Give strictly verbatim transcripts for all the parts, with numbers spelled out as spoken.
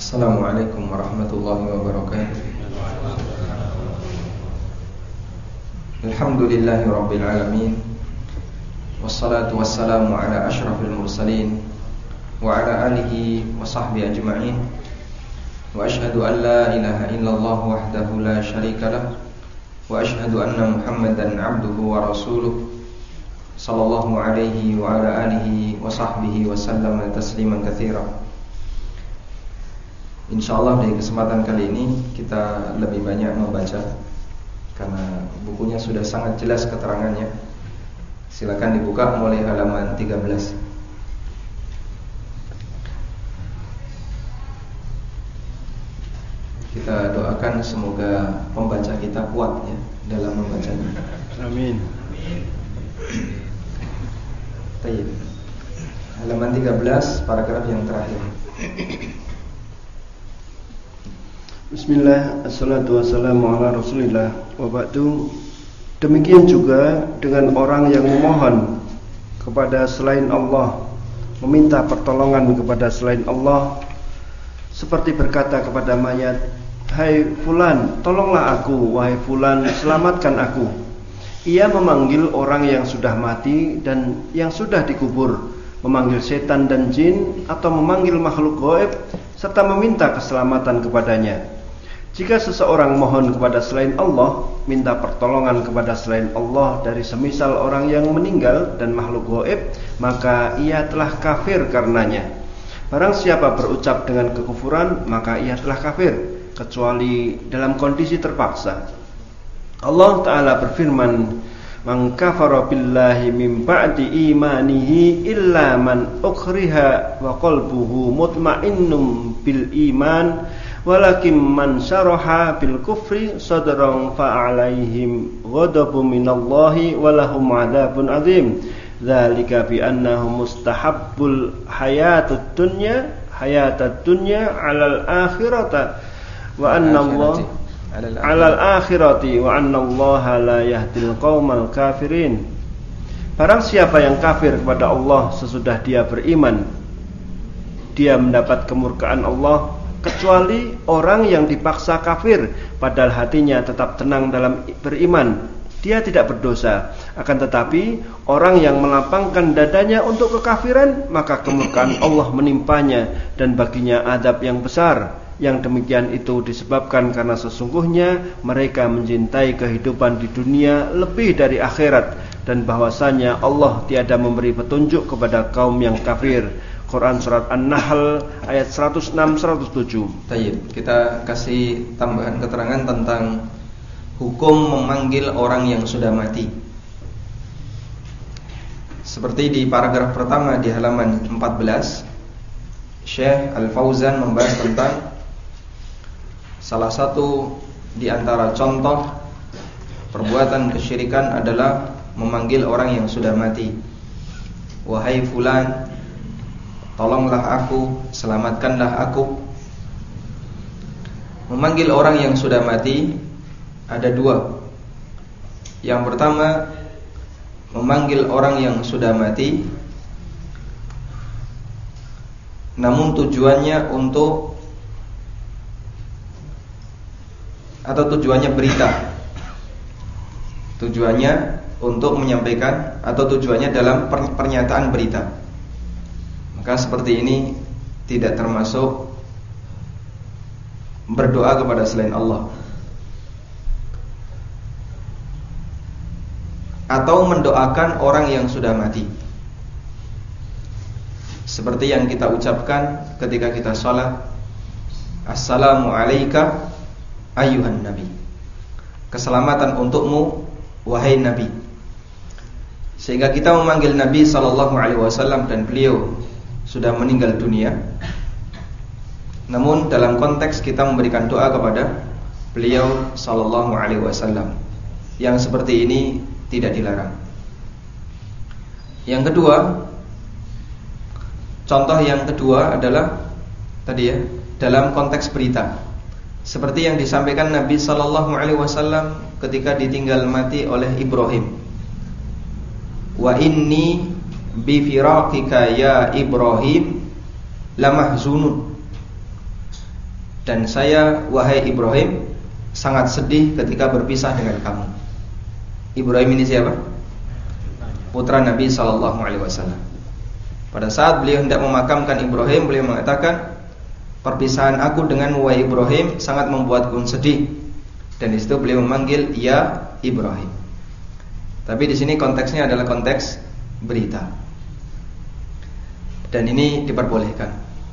Assalamualaikum warahmatullahi wabarakatuh. Alhamdulillahi rabbil alamin. Wassalatu wassalamu ala ashrafil mursalin wa ala alihi wa sahbihi ajma'in. Wa ashhadu an la ilaha illallah wahdahu la syarika lah. Wa ashhadu anna Muhammadan abduhu wa rasuluh. Sallallahu alaihi wa ala alihi wa sahbihi wa sallama tasliman katsira. Insyaallah di kesempatan kali ini kita lebih banyak membaca karena bukunya sudah sangat jelas keterangannya. Silakan dibuka mulai halaman tiga belas. Kita doakan semoga pembaca kita kuat ya dalam membacanya. Amin. Baik. Halaman tiga belas paragraf yang terakhir. Bismillah, assalatu wassalamu ala rasulillah. Wa ba'du. Demikian juga dengan orang yang memohon kepada selain Allah, meminta pertolongan kepada selain Allah, seperti berkata kepada mayat, "Hai fulan, tolonglah aku, wahai fulan, selamatkan aku." Ia memanggil orang yang sudah mati dan yang sudah dikubur, memanggil setan dan jin, atau memanggil makhluk gaib serta meminta keselamatan kepadanya. Jika seseorang mohon kepada selain Allah, minta pertolongan kepada selain Allah dari semisal orang yang meninggal dan makhluk gaib, maka ia telah kafir karenanya. Barang siapa berucap dengan kekufuran, maka ia telah kafir, kecuali dalam kondisi terpaksa. Allah Ta'ala berfirman, "Man kafara billahi min ba'di imanihi illa man ukriha wa qalbuhu mutmainnum bil iman walakin man syaraha bil kufri sadran fa alaihim ghadabun minallahi wa lahum 'adzabun 'adzim. Dzalika bi annahum mustahabbul hayatud dunya hayatad dunya 'alal akhirati wa anna Allah 'alal akhirati wa anna Allah la yahdil qaumal kafirin." Barang siapa yang kafir kepada Allah sesudah dia beriman, dia mendapat kemurkaan Allah, kecuali orang yang dipaksa kafir padahal hatinya tetap tenang dalam beriman, dia tidak berdosa. Akan tetapi orang yang melapangkan dadanya untuk kekafiran, maka kemurkaan Allah menimpanya dan baginya azab yang besar. Yang demikian itu disebabkan karena sesungguhnya mereka mencintai kehidupan di dunia lebih dari akhirat, dan bahwasanya Allah tiada memberi petunjuk kepada kaum yang kafir. Quran surat An-Nahl ayat seratus enam seratus tujuh. Baik, kita kasih tambahan keterangan tentang hukum memanggil orang yang sudah mati. Seperti di paragraf pertama di halaman empat belas, Syekh Al-Fauzan membahas tentang salah satu di antara contoh perbuatan kesyirikan adalah memanggil orang yang sudah mati. "Wahai fulan, tolonglah aku, selamatkanlah aku." Memanggil orang yang sudah mati ada dua. Yang pertama, memanggil orang yang sudah mati namun tujuannya untuk atau tujuannya berita. Tujuannya untuk menyampaikan atau tujuannya dalam pernyataan berita. Maka seperti ini tidak termasuk berdoa kepada selain Allah, atau mendoakan orang yang sudah mati, seperti yang kita ucapkan ketika kita sholat, "Assalamu alayka ayyuhan nabi." Keselamatan untukmu wahai nabi. Sehingga kita memanggil Nabi sallallahu alaihi wasallam dan beliau sudah meninggal dunia, namun dalam konteks kita memberikan doa kepada beliau sallallahu alaihi wasallam. Yang seperti ini tidak dilarang. Yang kedua, contoh yang kedua adalah tadi ya, dalam konteks berita, seperti yang disampaikan Nabi sallallahu alaihi wasallam ketika ditinggal mati oleh Ibrahim. "Wa inni bi firaqika ya Ibrahim lamahzunun." dan saya wahai Ibrahim sangat sedih ketika berpisah dengan kamu. Ibrahim ini siapa? Putra Nabi sallallahu alaihi wasallam. Pada saat beliau hendak memakamkan Ibrahim, beliau mengatakan, perpisahan aku dengan wahai Ibrahim sangat membuatku sedih. Dan di situ beliau memanggil ya Ibrahim. Tapi di sini konteksnya adalah konteks berita. Dan ini diperbolehkan.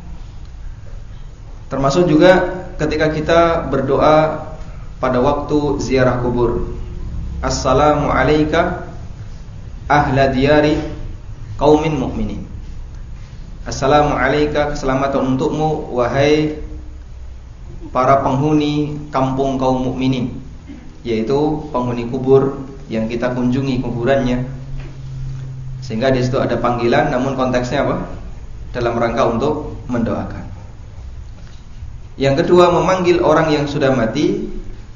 Termasuk juga ketika kita berdoa pada waktu ziarah kubur. Assalamu alayka ahla diyari qaumin mu'minin. Assalamu alayka, keselamatan untukmu wahai para penghuni kampung kaum mukminin, yaitu penghuni kubur yang kita kunjungi kuburannya. Sehingga di situ ada panggilan, namun konteksnya apa? Dalam rangka untuk mendoakan. Yang kedua, memanggil orang yang sudah mati,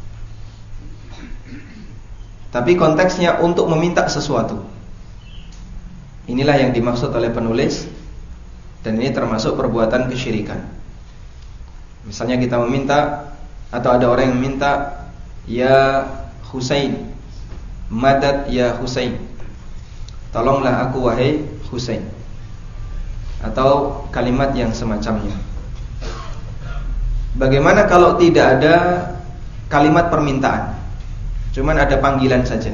tapi konteksnya untuk meminta sesuatu. Inilah yang dimaksud oleh penulis, dan ini termasuk perbuatan kesyirikan. Misalnya kita meminta, atau ada orang yang meminta, ya Husain, madad ya Husain, tolonglah aku wahai Husain, atau kalimat yang semacamnya. Bagaimana kalau tidak ada kalimat permintaan, cuman ada panggilan saja?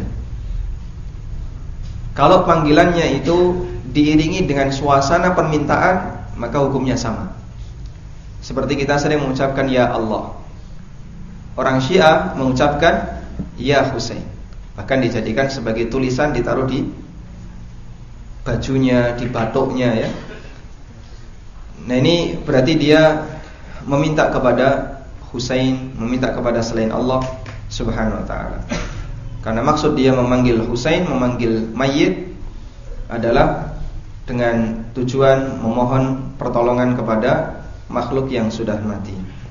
Kalau panggilannya itu diiringi dengan suasana permintaan, maka hukumnya sama. Seperti kita sering mengucapkan ya Allah. Orang Syiah mengucapkan ya Husain, bahkan dijadikan sebagai tulisan, ditaruh di bajunya, di batuknya ya. Nah ini berarti dia meminta kepada Husain, meminta kepada selain Allah Subhanahu wa ta'ala. Karena maksud dia memanggil Husain, memanggil mayit, adalah dengan tujuan memohon pertolongan kepada makhluk yang sudah mati.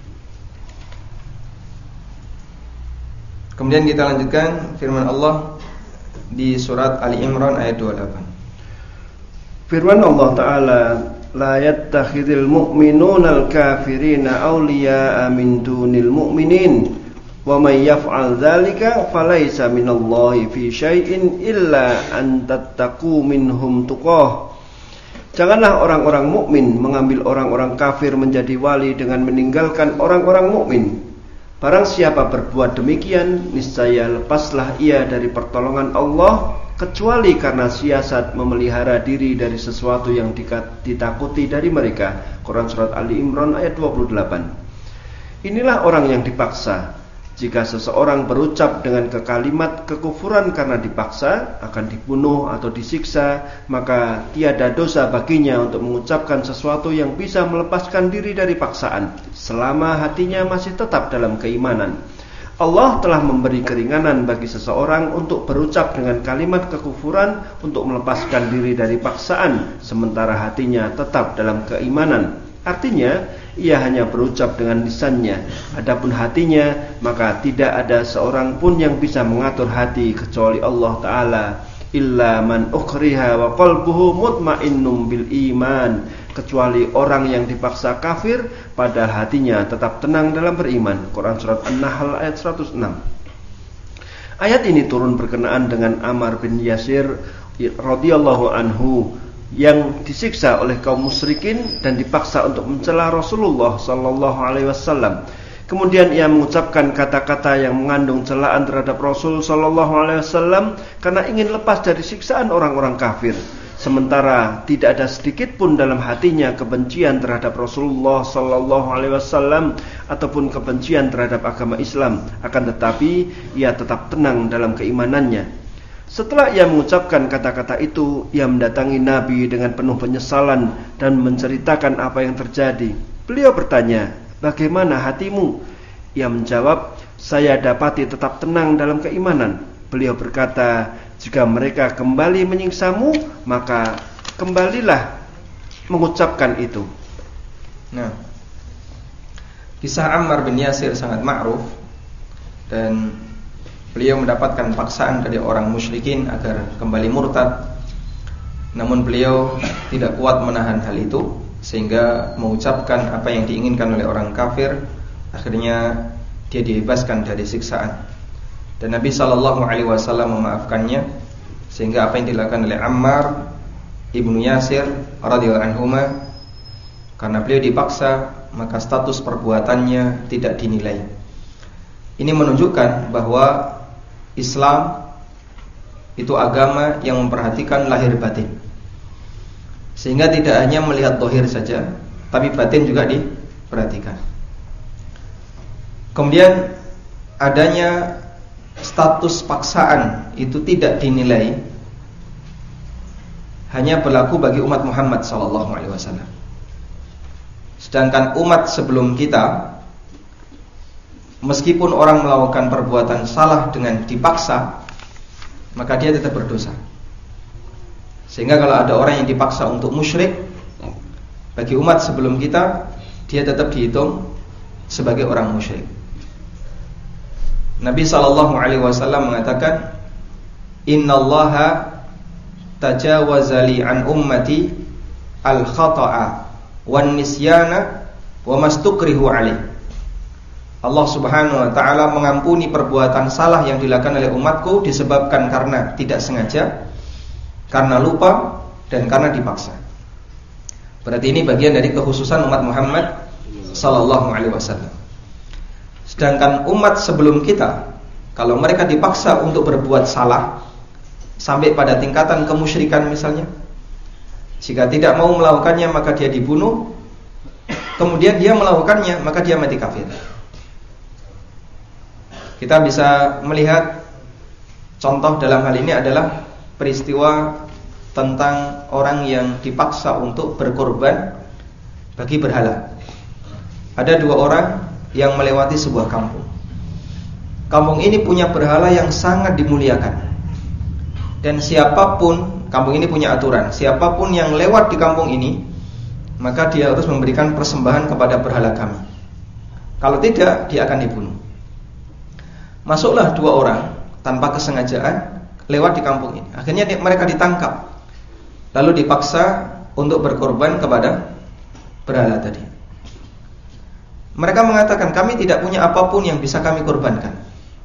Kemudian kita lanjutkan firman Allah di surat Ali Imran ayat dua puluh delapan. Firman Allah Ta'ala, la yattakhidhul mu'minuna al-kafirina awliya'a min dunil mu'minin wa may yaf'al dzalika falaysa minallahi fi syai'in illa an tattaqu minhum tuqah. Janganlah orang-orang mukmin mengambil orang-orang kafir menjadi wali dengan meninggalkan orang-orang mukmin. Barang siapa berbuat demikian, niscaya lepaslah ia dari pertolongan Allah, kecuali karena siasat memelihara diri dari sesuatu yang ditakuti dari mereka. Quran surat Ali Imran ayat dua puluh delapan. Inilah orang yang dipaksa. Jika seseorang berucap dengan kekalimat kekufuran karena dipaksa, akan dibunuh atau disiksa, maka tiada dosa baginya untuk mengucapkan sesuatu yang bisa melepaskan diri dari paksaan, selama hatinya masih tetap dalam keimanan. Allah telah memberi keringanan bagi seseorang untuk berucap dengan kalimat kekufuran untuk melepaskan diri dari paksaan, sementara hatinya tetap dalam keimanan. Artinya, ia hanya berucap dengan lisannya. Adapun hatinya, maka tidak ada seorang pun yang bisa mengatur hati kecuali Allah Ta'ala. Illa man ukriha wa qalbuhu mutmainnum bil iman. Kecuali orang yang dipaksa kafir, padahal hatinya tetap tenang dalam beriman. Quran surat An-Nahl ayat seratus enam. Ayat ini turun berkenaan dengan Ammar bin Yasir radhiyallahu anhu yang disiksa oleh kaum musyrikin dan dipaksa untuk mencela Rasulullah sallallahu alaihi wasallam. Kemudian ia mengucapkan kata-kata yang mengandung celaan terhadap Rasul sallallahu alaihi wasallam karena ingin lepas dari siksaan orang-orang kafir. Sementara tidak ada sedikit pun dalam hatinya kebencian terhadap Rasulullah sallallahu alaihi wasallam ataupun kebencian terhadap agama Islam, akan tetapi ia tetap tenang dalam keimanannya. Setelah ia mengucapkan kata-kata itu, ia mendatangi Nabi dengan penuh penyesalan dan menceritakan apa yang terjadi. Beliau bertanya, "Bagaimana hatimu?" Ia menjawab, "Saya dapati tetap tenang dalam keimanan." Beliau berkata, "Jika mereka kembali menyiksamu, maka kembalilah mengucapkan itu." Nah, kisah Ammar bin Yasir sangat ma'ruf, dan beliau mendapatkan paksaan dari orang musyrikin agar kembali murtad. Namun beliau tidak kuat menahan hal itu, sehingga mengucapkan apa yang diinginkan oleh orang kafir, Akhirnya dia dibebaskan dari siksaan. Dan Nabi shallallahu alaihi wasallam memaafkannya, sehingga apa yang dilakukan oleh Ammar ibnu Yasir radhiyallahu anhuma, karena beliau dipaksa, maka status perbuatannya tidak dinilai. Ini menunjukkan bahwa Islam itu agama yang memperhatikan lahir batin, sehingga tidak hanya melihat zahir saja, tapi batin juga diperhatikan. Kemudian adanya status paksaan itu tidak dinilai, hanya berlaku bagi umat Muhammad sallallahu alaihi wasallam. Sedangkan umat sebelum kita, meskipun orang melakukan perbuatan salah dengan dipaksa, maka dia tetap berdosa. Sehingga kalau ada orang yang dipaksa untuk musyrik, bagi umat sebelum kita, dia tetap dihitung sebagai orang musyrik. Nabi shallallahu alaihi wasallam mengatakan, Innallaha tajawaza li an ummati al-khata'a wan nisyana wa mastukrihu alaih. Allah subhanahu wa ta'ala mengampuni perbuatan salah yang dilakukan oleh umatku disebabkan karena tidak sengaja, karena lupa, dan karena dipaksa. Berarti ini bagian dari kekhususan umat Muhammad sallallahu alaihi wasallam. Sedangkan umat sebelum kita, kalau mereka dipaksa untuk berbuat salah sampai pada tingkatan kemusyrikan misalnya, jika tidak mau melakukannya maka dia dibunuh, kemudian dia melakukannya maka dia mati kafir. Kita bisa melihat contoh dalam hal ini adalah peristiwa tentang orang yang dipaksa untuk berkorban bagi berhala. Ada dua orang yang melewati sebuah kampung. Kampung ini punya berhala yang sangat dimuliakan. Dan siapapun, kampung ini punya aturan, siapapun yang lewat di kampung ini, maka dia harus memberikan persembahan kepada berhala kami. Kalau tidak, dia akan dibunuh. Masuklah dua orang tanpa kesengajaan lewat di kampung ini. Akhirnya mereka ditangkap, lalu dipaksa untuk berkorban kepada berhala tadi. Mereka mengatakan, kami tidak punya apapun yang bisa kami korbankan.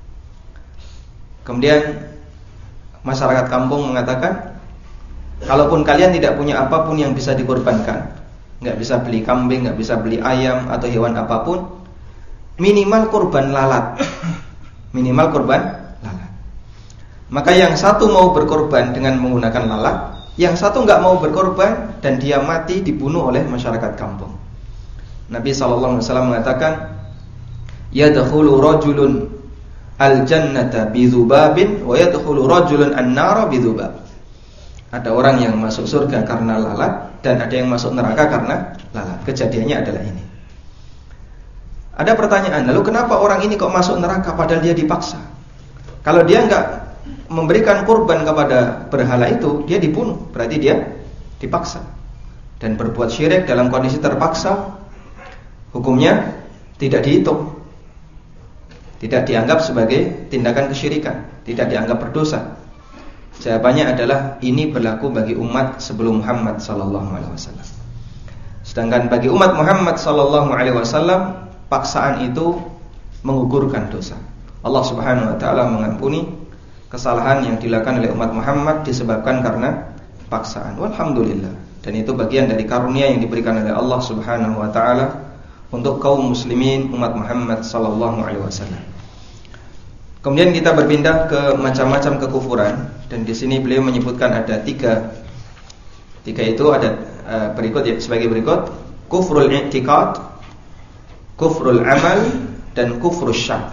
Kemudian masyarakat kampung mengatakan, kalaupun kalian tidak punya apapun yang bisa dikorbankan, nggak bisa beli kambing, nggak bisa beli ayam atau hewan apapun, minimal korban lalat. Minimal korban lalat. Maka yang satu mau berkorban dengan menggunakan lalat, yang satu nggak mau berkorban, dan dia mati dibunuh oleh masyarakat kampung. Nabi shallallahu alaihi wasallam mengatakan, yadkhulu rajulun al-jannata bidhubabin wa yadkhulu rajulun an-nara bidhubab. Ada orang yang masuk surga karena lalat, dan ada yang masuk neraka karena lalat. Kejadiannya adalah ini. Ada pertanyaan, lalu kenapa orang ini kok masuk neraka padahal dia dipaksa? Kalau dia enggak memberikan kurban kepada berhala itu, dia dibunuh, berarti dia dipaksa. Dan berbuat syirik dalam kondisi terpaksa, hukumnya tidak dihitung, tidak dianggap sebagai tindakan kesyirikan, tidak dianggap berdosa. Jawabannya adalah ini berlaku bagi umat sebelum Muhammad sallallahu alaihi wasallam. Sedangkan bagi umat Muhammad sallallahu alaihi wasallam, paksaan itu menggugurkan dosa. Allah subhanahu wa ta'ala mengampuni kesalahan yang dilakukan oleh umat Muhammad disebabkan karena paksaan. Walhamdulillah. Dan itu bagian dari karunia yang diberikan oleh Allah subhanahu wa ta'ala untuk kaum muslimin umat Muhammad sallallahu alaihi wasallam. Kemudian kita berpindah ke macam-macam kekufuran, dan di sini beliau menyebutkan ada tiga. Tiga itu ada uh, berikut ya, sebagai berikut: kufrul i'tiqad, kufrul amal, dan kufrul syak.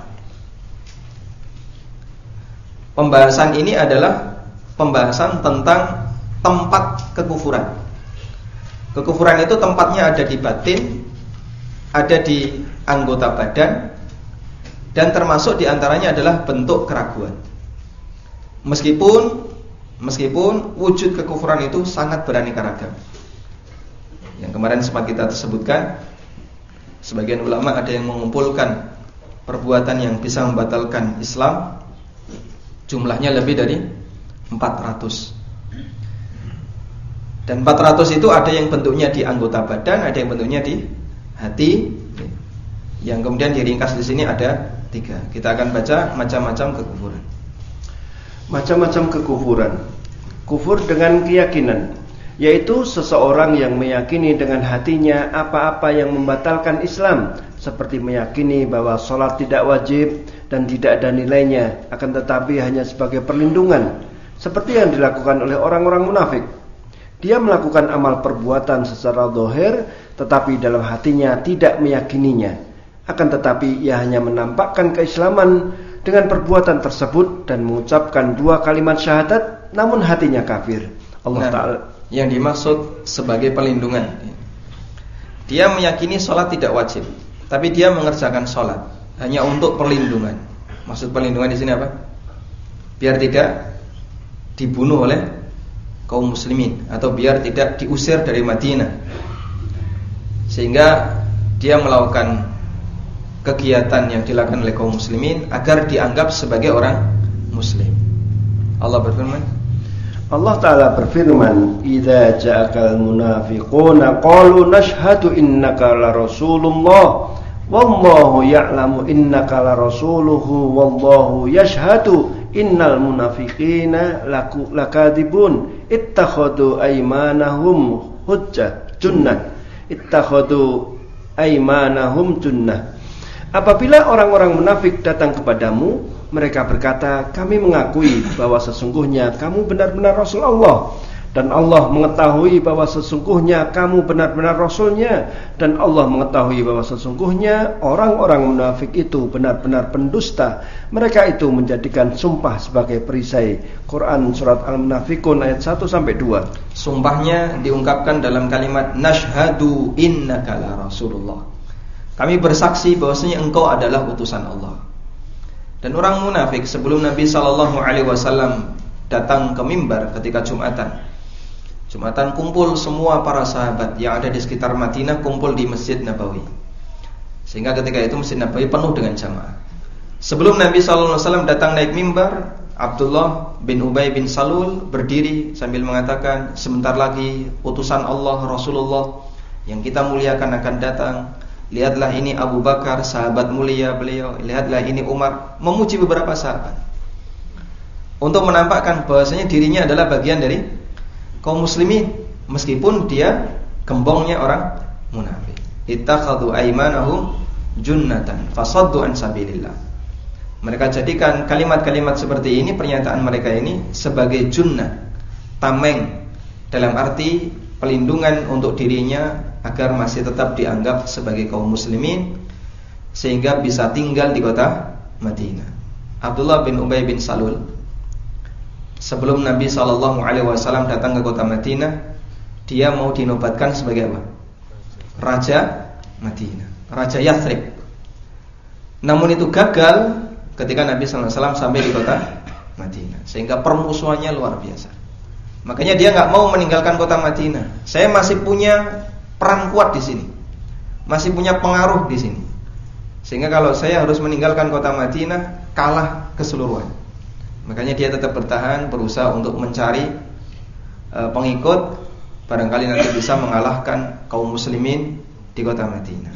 Pembahasan ini adalah pembahasan tentang tempat kekufuran. Kekufuran itu tempatnya ada di batin, ada di anggota badan, dan termasuk diantaranya adalah bentuk keraguan. Meskipun meskipun wujud kekufuran itu sangat beraneka ragam. Yang kemarin sempat kita sebutkan, sebagian ulama ada yang mengumpulkan perbuatan yang bisa membatalkan Islam, jumlahnya lebih dari empat ratus. Dan empat ratus itu ada yang bentuknya di anggota badan, ada yang bentuknya di hati, yang kemudian diringkas di sini ada tiga. Kita akan baca macam-macam kekufuran. Macam-macam kekufuran. Kufur dengan keyakinan, yaitu seseorang yang meyakini dengan hatinya apa-apa yang membatalkan Islam, seperti meyakini bahwa sholat tidak wajib dan tidak ada nilainya, akan tetapi hanya sebagai perlindungan, seperti yang dilakukan oleh orang-orang munafik. Dia melakukan amal perbuatan secara zahir, tetapi dalam hatinya tidak meyakininya. Akan tetapi ia hanya menampakkan keislaman dengan perbuatan tersebut dan mengucapkan dua kalimat syahadat, namun hatinya kafir. Allah nah, Ta'ala yang dimaksud sebagai perlindungan, dia meyakini sholat tidak wajib, tapi dia mengerjakan sholat hanya untuk perlindungan. Maksud perlindungan di sini apa? Biar tidak dibunuh oleh kaum muslimin, atau biar tidak diusir dari Madinah, sehingga dia melakukan kegiatan yang dilakukan oleh kaum muslimin agar dianggap sebagai orang muslim. Allah berfirman, Allah Ta'ala berfirman, "Idza ja'akal munafiquna qalu nashhadu innaka la rasulullah wallahu ya'lamu innaka la rasuluhu wallahu yashhadu innal munafiqina laku lakadibun ittakhadhu aymanahum hujjah junnah ittakhadhu aymanahum junnah." Apabila orang-orang munafik datang kepadamu, mereka berkata, kami mengakui bahwa sesungguhnya kamu benar-benar Rasul Allah, dan Allah mengetahui bahwa sesungguhnya kamu benar-benar Rasulnya, dan Allah mengetahui bahwa sesungguhnya orang-orang munafik itu benar-benar pendusta. Mereka itu menjadikan sumpah sebagai perisai. Quran surat Al-Munafikun ayat satu sampai dua. Sumpahnya diungkapkan dalam kalimat nashhadu innaka la rasulullah. Kami bersaksi bahwasanya engkau adalah utusan Allah. Dan orang munafik sebelum Nabi sallallahu alaihi wasallam datang ke mimbar ketika Jumatan. Jumatan kumpul semua para sahabat yang ada di sekitar Madinah, kumpul di Masjid Nabawi. Sehingga ketika itu Masjid Nabawi penuh dengan jamaah. Sebelum Nabi sallallahu alaihi wasallam datang naik mimbar, Abdullah bin Ubay bin Salul berdiri sambil mengatakan, sebentar lagi utusan Allah Rasulullah yang kita muliakan akan datang. Lihatlah ini Abu Bakar, sahabat mulia beliau. Lihatlah ini Umar. Memuji beberapa sahabat untuk menampakkan bahwasanya dirinya adalah bagian dari kaum muslimin, meskipun dia gembongnya orang munafik. Ittakhadhu aymanahum junnatan fasaddu an sabilillah. Mereka jadikan kalimat-kalimat seperti ini, pernyataan mereka ini sebagai junnah, tameng, dalam arti pelindungan untuk dirinya agar masih tetap dianggap sebagai kaum muslimin, sehingga bisa tinggal di kota Madinah. Abdullah bin Ubay bin Salul sebelum Nabi sallallahu alaihi wasallam datang ke kota Madinah, dia mau dinobatkan sebagai apa? Raja Madinah, Raja Yathrib. Namun itu gagal ketika Nabi sallallahu alaihi wasallam sampai di kota Madinah, sehingga permusuhannya luar biasa. Makanya dia nggak mau meninggalkan kota Madinah. Saya masih punya peran kuat di sini, masih punya pengaruh di sini, sehingga kalau saya harus meninggalkan kota Madinah, kalah keseluruhan. Makanya dia tetap bertahan, berusaha untuk mencari uh, pengikut, barangkali nanti bisa mengalahkan kaum muslimin di kota Madinah.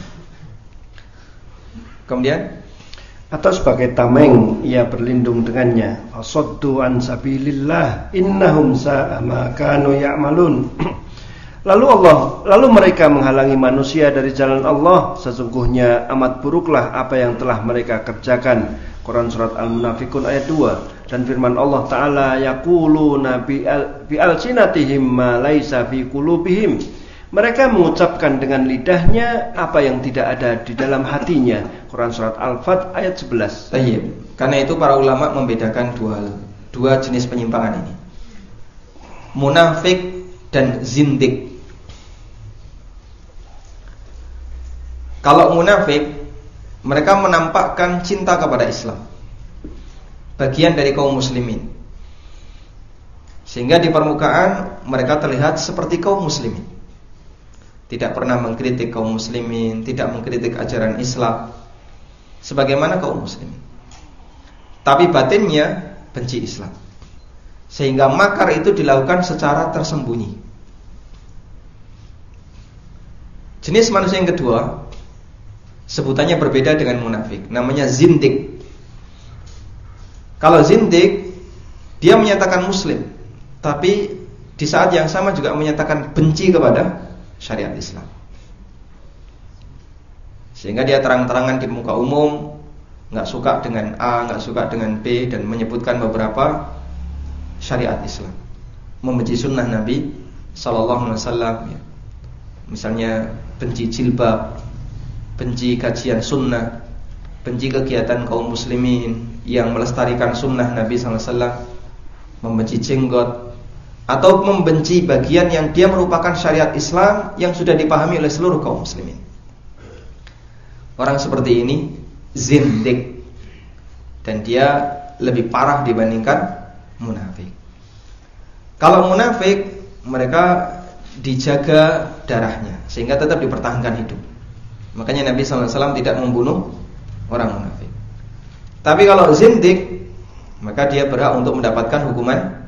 Kemudian, atau sebagai tameng, ia berlindung dengannya. Fasaddu an sabilillah innahum sa'a ma kanu ya'malun. Lalu Allah, lalu mereka menghalangi manusia dari jalan Allah. Sesungguhnya amat buruklah apa yang telah mereka kerjakan. Quran surat Al-Munafikun ayat dua. Dan firman Allah Ta'ala, yaquluna bi alsinatihim ma laisa fi qulubihim. Mereka mengucapkan dengan lidahnya apa yang tidak ada di dalam hatinya. Quran surat Al-Fat ayat sebelas. Tayyib. Karena itu para ulama membedakan dua dua jenis penyimpangan ini, munafik dan zindik. Kalau munafik, mereka menampakkan cinta kepada Islam, bagian dari kaum muslimin, sehingga di permukaan mereka terlihat seperti kaum muslimin, tidak pernah mengkritik kaum muslimin, tidak mengkritik ajaran Islam sebagaimana kaum muslimin. Tapi batinnya benci Islam, sehingga makar itu dilakukan secara tersembunyi. Jenis manusia yang kedua, sebutannya berbeda dengan munafik, namanya zindik. Kalau zindik, dia menyatakan muslim, tapi di saat yang sama juga menyatakan benci kepada syariat Islam. Sehingga dia terang-terangan di muka umum nggak suka dengan A, nggak suka dengan B, dan menyebutkan beberapa syariat Islam, membenci sunnah Nabi Sallallahu Alaihi Wasallam. Misalnya benci jilbab, benci kajian sunnah, benci kegiatan kaum muslimin yang melestarikan sunnah Nabi Sallallahu Alaihi Wasallam, membenci jenggot, atau membenci bagian yang dia merupakan syariat Islam yang sudah dipahami oleh seluruh kaum muslimin. Orang seperti ini zindik, dan dia lebih parah dibandingkan munafik. Kalau munafik, mereka dijaga darahnya sehingga tetap dipertahankan hidup. Makanya Nabi sallallahu alaihi wasallam tidak membunuh orang munafik. Tapi kalau zindik, maka dia berhak untuk mendapatkan hukuman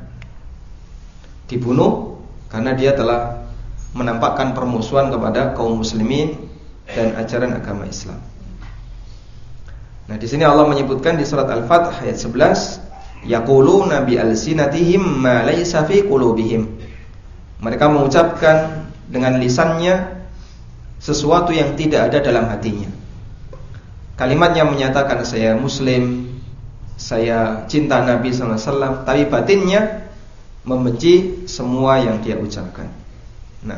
dibunuh, karena dia telah menampakkan permusuhan kepada kaum muslimin dan ajaran agama Islam. Nah, di sini Allah menyebutkan di surat Al-Fath ayat sebelas, yaquluna bi alsinatihim ma laysa fi qulubihim. Mereka mengucapkan dengan lisannya sesuatu yang tidak ada dalam hatinya. Kalimatnya menyatakan saya muslim, saya cinta Nabi sallallahu alaihi wasallam, tapi batinnya membenci semua yang dia ucapkan. Nah,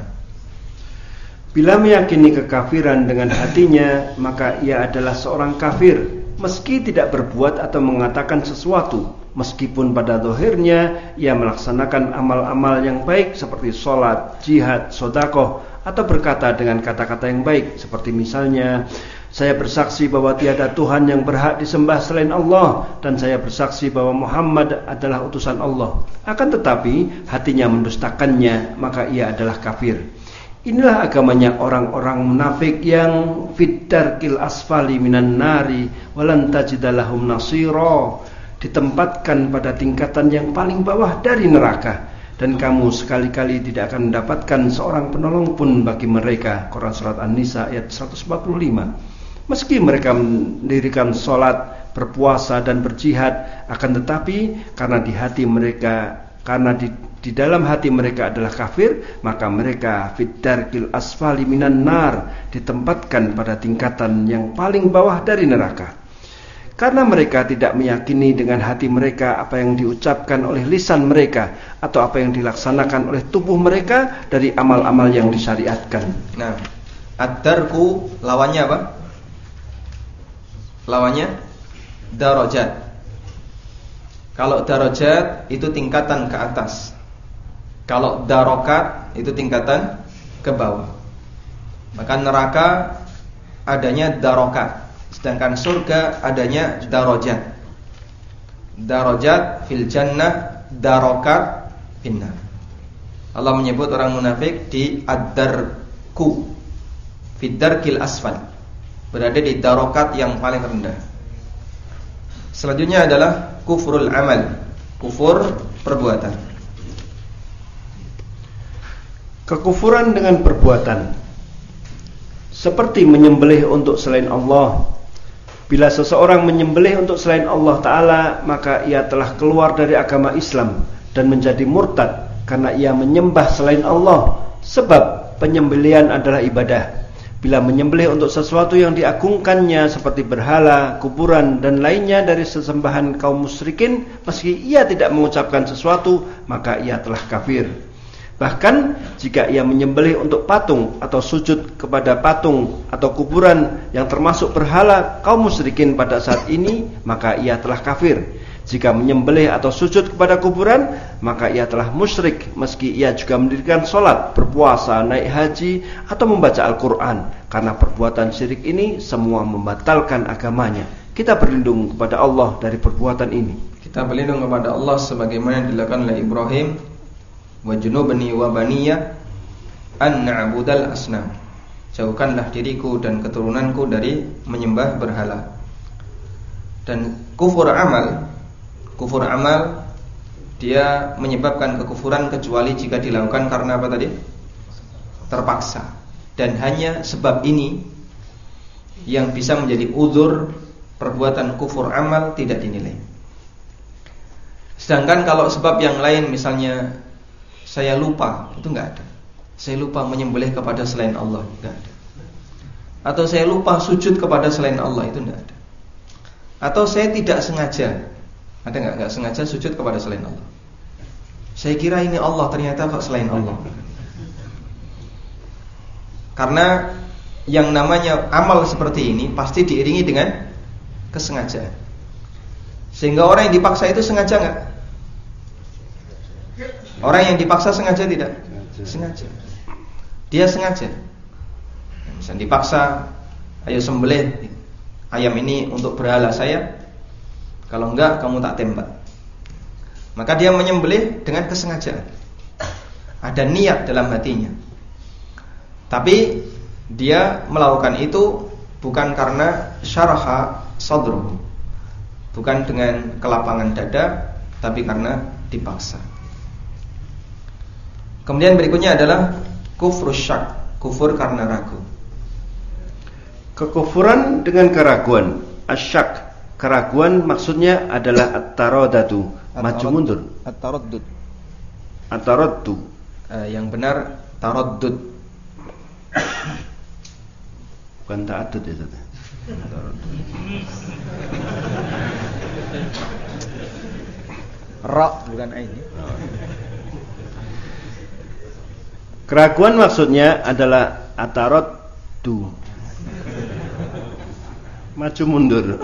bila meyakini kekafiran dengan hatinya, maka ia adalah seorang kafir, meski tidak berbuat atau mengatakan sesuatu, meskipun pada zahirnya ia melaksanakan amal-amal yang baik seperti sholat, jihad, sedekah, atau berkata dengan kata-kata yang baik, seperti misalnya, saya bersaksi bahwa tiada Tuhan yang berhak disembah selain Allah, dan saya bersaksi bahwa Muhammad adalah utusan Allah. Akan tetapi hatinya mendustakannya, maka ia adalah kafir. Inilah agamanya orang-orang munafik yang fiddarkil asfali minan nari walan tajidalahum nasira, ditempatkan pada tingkatan yang paling bawah dari neraka, dan kamu sekali-kali tidak akan mendapatkan seorang penolong pun bagi mereka. Quran surat An-Nisa ayat seratus empat puluh lima. Meski mereka mendirikan sholat, berpuasa dan berjihad, akan tetapi karena di hati mereka karena di Di dalam hati mereka adalah kafir, maka mereka fiddarkil asfali minan nar, ditempatkan pada tingkatan yang paling bawah dari neraka. Karena mereka tidak meyakini dengan hati mereka apa yang diucapkan oleh lisan mereka, atau apa yang dilaksanakan oleh tubuh mereka dari amal-amal yang disyariatkan. Nah, ad-darku lawannya apa? Lawannya darajat. Kalau darajat itu tingkatan ke atas, kalau darokat itu tingkatan ke bawah. Maka neraka adanya darokat, sedangkan surga adanya darajat. Darajat fil jannah, darokat finnar. Allah menyebut orang munafik di ad-darku, fiddarkil asfal, berada di darokat yang paling rendah. Selanjutnya adalah kufrul amal, kufur perbuatan. Kekufuran dengan perbuatan, seperti menyembelih untuk selain Allah. Bila seseorang menyembelih untuk selain Allah Ta'ala, maka ia telah keluar dari agama Islam dan menjadi murtad, karena ia menyembah selain Allah. Sebab penyembelihan adalah ibadah. Bila menyembelih untuk sesuatu yang diagungkannya seperti berhala, kuburan, dan lainnya dari sesembahan kaum musyrikin, meski ia tidak mengucapkan sesuatu, maka ia telah kafir. Bahkan jika ia menyembelih untuk patung atau sujud kepada patung atau kuburan yang termasuk berhala kaum musyrikin pada saat ini, maka ia telah kafir. Jika menyembelih atau sujud kepada kuburan, maka ia telah musyrik, meski ia juga mendirikan sholat, berpuasa, naik haji, atau membaca Al-Quran. Karena perbuatan syirik ini semua membatalkan agamanya. Kita berlindung kepada Allah dari perbuatan ini. Kita berlindung kepada Allah sebagaimana dilakukan oleh Ibrahim, wa junubni wa baniya an na'budal asnam. Jauhkanlah diriku dan keturunanku dari menyembah berhala. Dan kufur amal, kufur amal dia menyebabkan kekufuran kecuali jika dilakukan karena apa tadi? Terpaksa. Dan hanya sebab ini yang bisa menjadi uzur perbuatan kufur amal tidak dinilai. Sedangkan kalau sebab yang lain, misalnya saya lupa, itu enggak ada. Saya lupa menyembelih kepada selain Allah, enggak ada. Atau saya lupa sujud kepada selain Allah, itu enggak ada. Atau saya tidak sengaja, ada enggak enggak sengaja sujud kepada selain Allah. Saya kira ini Allah, ternyata kok selain Allah. Karena yang namanya amal seperti ini pasti diiringi dengan kesengajaan. Sehingga orang yang dipaksa itu sengaja enggak? Orang yang dipaksa sengaja tidak? Sengaja. Dia sengaja. Misalnya dipaksa, ayo sembelih ayam ini untuk berhala saya. Kalau enggak, kamu tak tembak. Maka dia menyembelih dengan kesengajaan. Ada niat dalam hatinya. Tapi dia melakukan itu bukan karena syaraha sadruhu, bukan dengan kelapangan dada, tapi karena dipaksa. Kemudian berikutnya adalah kufrus syak, kufur karena ragu. Kekufuran dengan keraguan. Asyak, keraguan maksudnya adalah at-taradatu, maju mundur. At-taraddud. At-taraddu. Uh, yang benar taraddud. Bukan ta'addud ya, Ustaz. Ra bukan ain. Keraguan maksudnya adalah at-taraddu, maju mundur.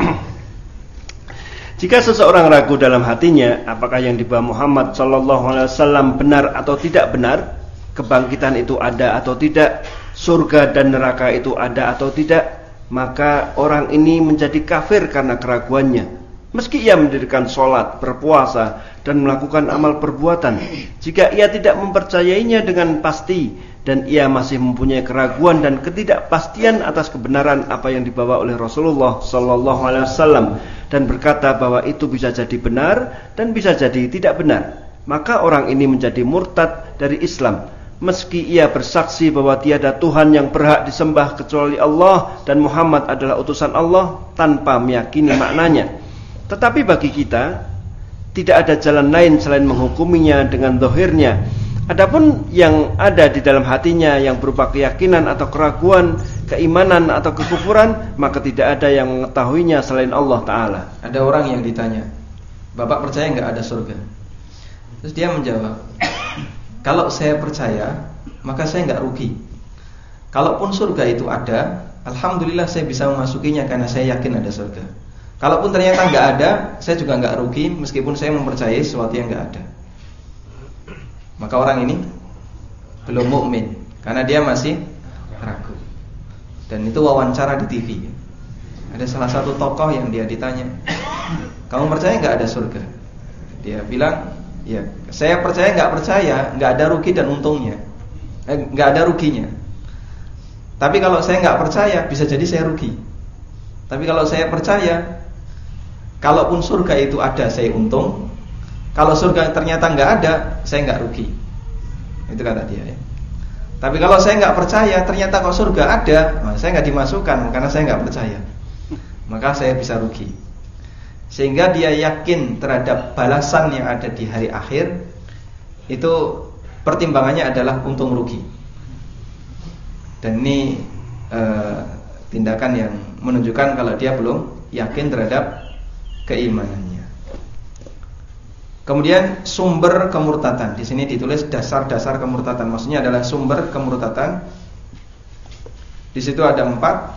Jika seseorang ragu dalam hatinya apakah yang dibawa Muhammad sallallahu alaihi wasallam benar atau tidak benar, kebangkitan itu ada atau tidak, surga dan neraka itu ada atau tidak, maka orang ini menjadi kafir karena keraguannya. Meski ia mendirikan sholat, berpuasa, dan melakukan amal perbuatan, jika ia tidak mempercayainya dengan pasti dan ia masih mempunyai keraguan dan ketidakpastian atas kebenaran apa yang dibawa oleh Rasulullah sallallahu alaihi wasallam dan berkata bahwa itu bisa jadi benar dan bisa jadi tidak benar, maka orang ini menjadi murtad dari Islam. Meski ia bersaksi bahwa tiada Tuhan yang berhak disembah kecuali Allah dan Muhammad adalah utusan Allah tanpa meyakini maknanya. Tetapi bagi kita tidak ada jalan lain selain menghukuminya dengan zahirnya. Adapun yang ada di dalam hatinya yang berupa keyakinan atau keraguan, keimanan atau kekufuran, maka tidak ada yang mengetahuinya selain Allah Ta'ala. Ada orang yang ditanya, Bapak percaya enggak ada surga? Terus dia menjawab, kalau saya percaya, maka saya enggak rugi. Kalaupun surga itu ada, alhamdulillah saya bisa memasukinya karena saya yakin ada surga. Kalaupun ternyata enggak ada, saya juga enggak rugi meskipun saya mempercayai sesuatu yang enggak ada. Maka orang ini belum mukmin karena dia masih ragu. Dan itu wawancara di T V. Ada salah satu tokoh yang dia ditanya, kamu percaya enggak ada surga? Dia bilang, ya, saya percaya enggak percaya, enggak ada rugi dan untungnya. Eh, enggak ada ruginya. Tapi kalau saya enggak percaya, bisa jadi saya rugi. Tapi kalau saya percaya, kalaupun surga itu ada, saya untung. Kalau surga ternyata enggak ada, saya enggak rugi. Itu kata dia ya. Tapi kalau saya enggak percaya, ternyata kok surga ada, nah, saya enggak dimasukkan karena saya enggak percaya. Maka saya bisa rugi. Sehingga dia yakin terhadap balasan yang ada di hari akhir. Itu pertimbangannya adalah untung rugi. Dan ini eh, tindakan yang menunjukkan kalau dia belum yakin terhadap keimanannya. Kemudian sumber kemurtatan. Di sini ditulis dasar-dasar kemurtatan. Maksudnya adalah sumber kemurtatan. Di situ ada empat.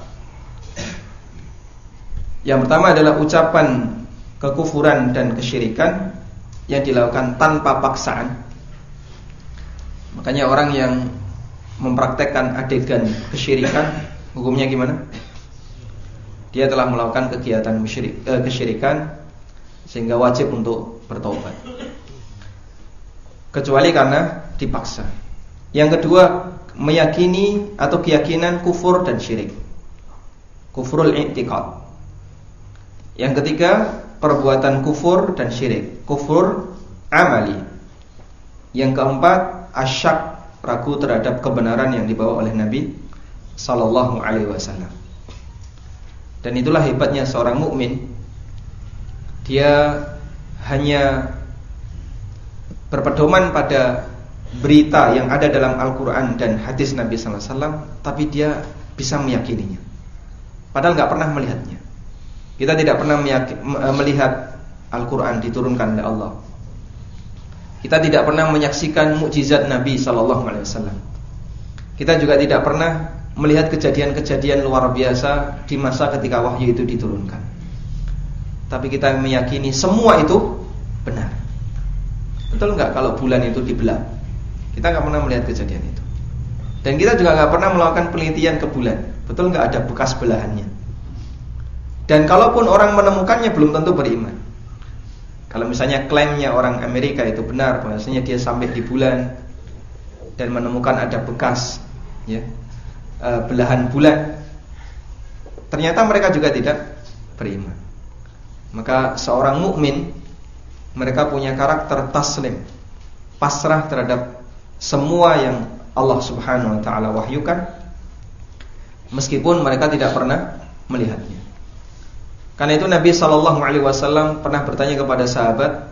Yang pertama adalah ucapan kekufuran dan kesyirikan yang dilakukan tanpa paksaan. Makanya orang yang mempraktekkan adegan kesyirikan, hukumnya gimana? Dia telah melakukan kegiatan musyrik, eh, kesyirikan, sehingga wajib untuk bertobat. Kecuali karena dipaksa. Yang kedua, meyakini atau keyakinan kufur dan syirik, kufrul i'tiqad. Yang ketiga, perbuatan kufur dan syirik, kufur amali. Yang keempat, asyak, ragu terhadap kebenaran yang dibawa oleh Nabi sallallahu alaihi wasallam. Dan itulah hebatnya seorang mukmin. Dia hanya berpedoman pada berita yang ada dalam Al-Quran dan hadis Nabi sallallahu alaihi wasallam, tapi dia bisa meyakininya, padahal nggak pernah melihatnya. Kita tidak pernah melihat Al-Quran diturunkan oleh Allah. Kita tidak pernah menyaksikan mukjizat Nabi sallallahu alaihi wasallam. Kita juga tidak pernah melihat kejadian-kejadian luar biasa di masa ketika wahyu itu diturunkan. Tapi kita meyakini semua itu benar. Betul nggak kalau bulan itu dibelah? Kita nggak pernah melihat kejadian itu. Dan kita juga nggak pernah melakukan penelitian ke bulan. Betul nggak ada bekas belahannya? Dan kalaupun orang menemukannya belum tentu beriman. Kalau misalnya klaimnya orang Amerika itu benar, bahwasanya dia sampai di bulan dan menemukan ada bekas, ya, e, belahan bulan, ternyata mereka juga tidak beriman. Maka seorang mukmin, mereka punya karakter taslim, pasrah terhadap semua yang Allah Subhanahu wa taala wahyukan, meskipun mereka tidak pernah melihatnya. Karena itu Nabi sallallahu alaihi wasallam pernah bertanya kepada sahabat,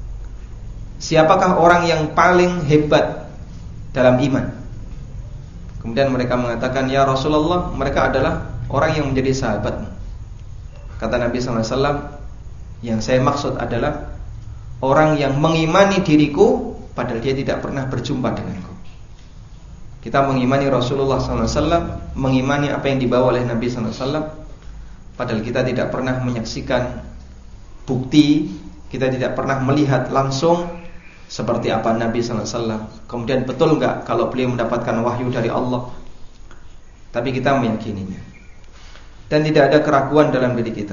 siapakah orang yang paling hebat dalam iman? Kemudian mereka mengatakan, ya Rasulullah, mereka adalah orang yang menjadi sahabatmu. Kata Nabi sallallahu alaihi wasallam, yang saya maksud adalah orang yang mengimani diriku padahal dia tidak pernah berjumpa denganku. Kita mengimani Rasulullah sallallahu alaihi wasallam, mengimani apa yang dibawa oleh Nabi sallallahu alaihi wasallam, padahal kita tidak pernah menyaksikan bukti, kita tidak pernah melihat langsung seperti apa Nabi sallallahu alaihi wasallam. Kemudian betul enggak kalau beliau mendapatkan wahyu dari Allah? Tapi kita meyakininya. Dan tidak ada keraguan dalam diri kita.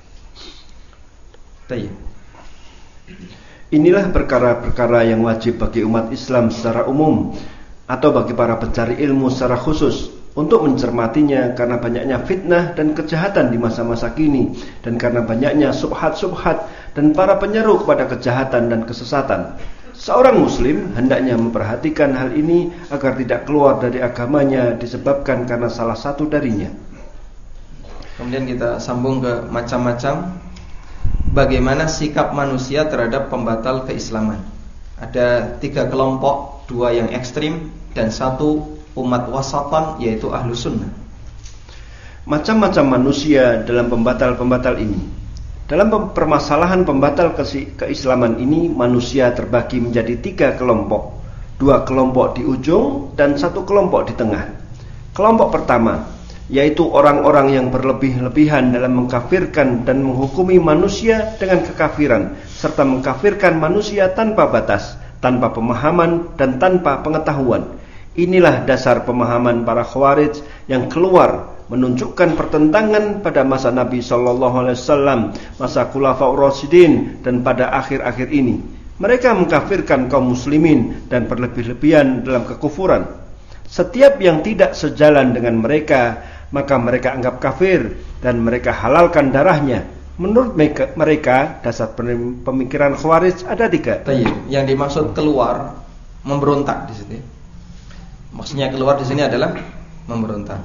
Baik. Inilah perkara-perkara yang wajib bagi umat Islam secara umum atau bagi para pencari ilmu secara khusus untuk mencermatinya, karena banyaknya fitnah dan kejahatan di masa-masa kini, dan karena banyaknya subhat-subhat dan para penyeru kepada kejahatan dan kesesatan. Seorang muslim hendaknya memperhatikan hal ini agar tidak keluar dari agamanya disebabkan karena salah satu darinya. Kemudian kita sambung ke macam-macam bagaimana sikap manusia terhadap pembatal keislaman. Ada tiga kelompok, dua yang ekstrim dan satu umat wasatan, yaitu ahlu sunnah. Macam-macam manusia dalam pembatal-pembatal ini. Dalam permasalahan pembatal keislaman ini, manusia terbagi menjadi tiga kelompok. Dua kelompok di ujung dan satu kelompok di tengah. Kelompok pertama, yaitu orang-orang yang berlebih-lebihan dalam mengkafirkan dan menghukumi manusia dengan kekafiran, serta mengkafirkan manusia tanpa batas, tanpa pemahaman dan tanpa pengetahuan. Inilah dasar pemahaman para Khawarij yang keluar menunjukkan pertentangan pada masa Nabi sallallahu alaihi wasallam, masa Khulafaur Rasyidin, dan pada akhir-akhir ini. Mereka mengkafirkan kaum muslimin dan berlebih-lebihan dalam kekufuran. Setiap yang tidak sejalan dengan mereka, maka mereka anggap kafir dan mereka halalkan darahnya. Menurut mereka, dasar pemikiran Khawarij ada tiga. Yang dimaksud keluar, memberontak di sini. Maksudnya keluar di sini adalah memberontak.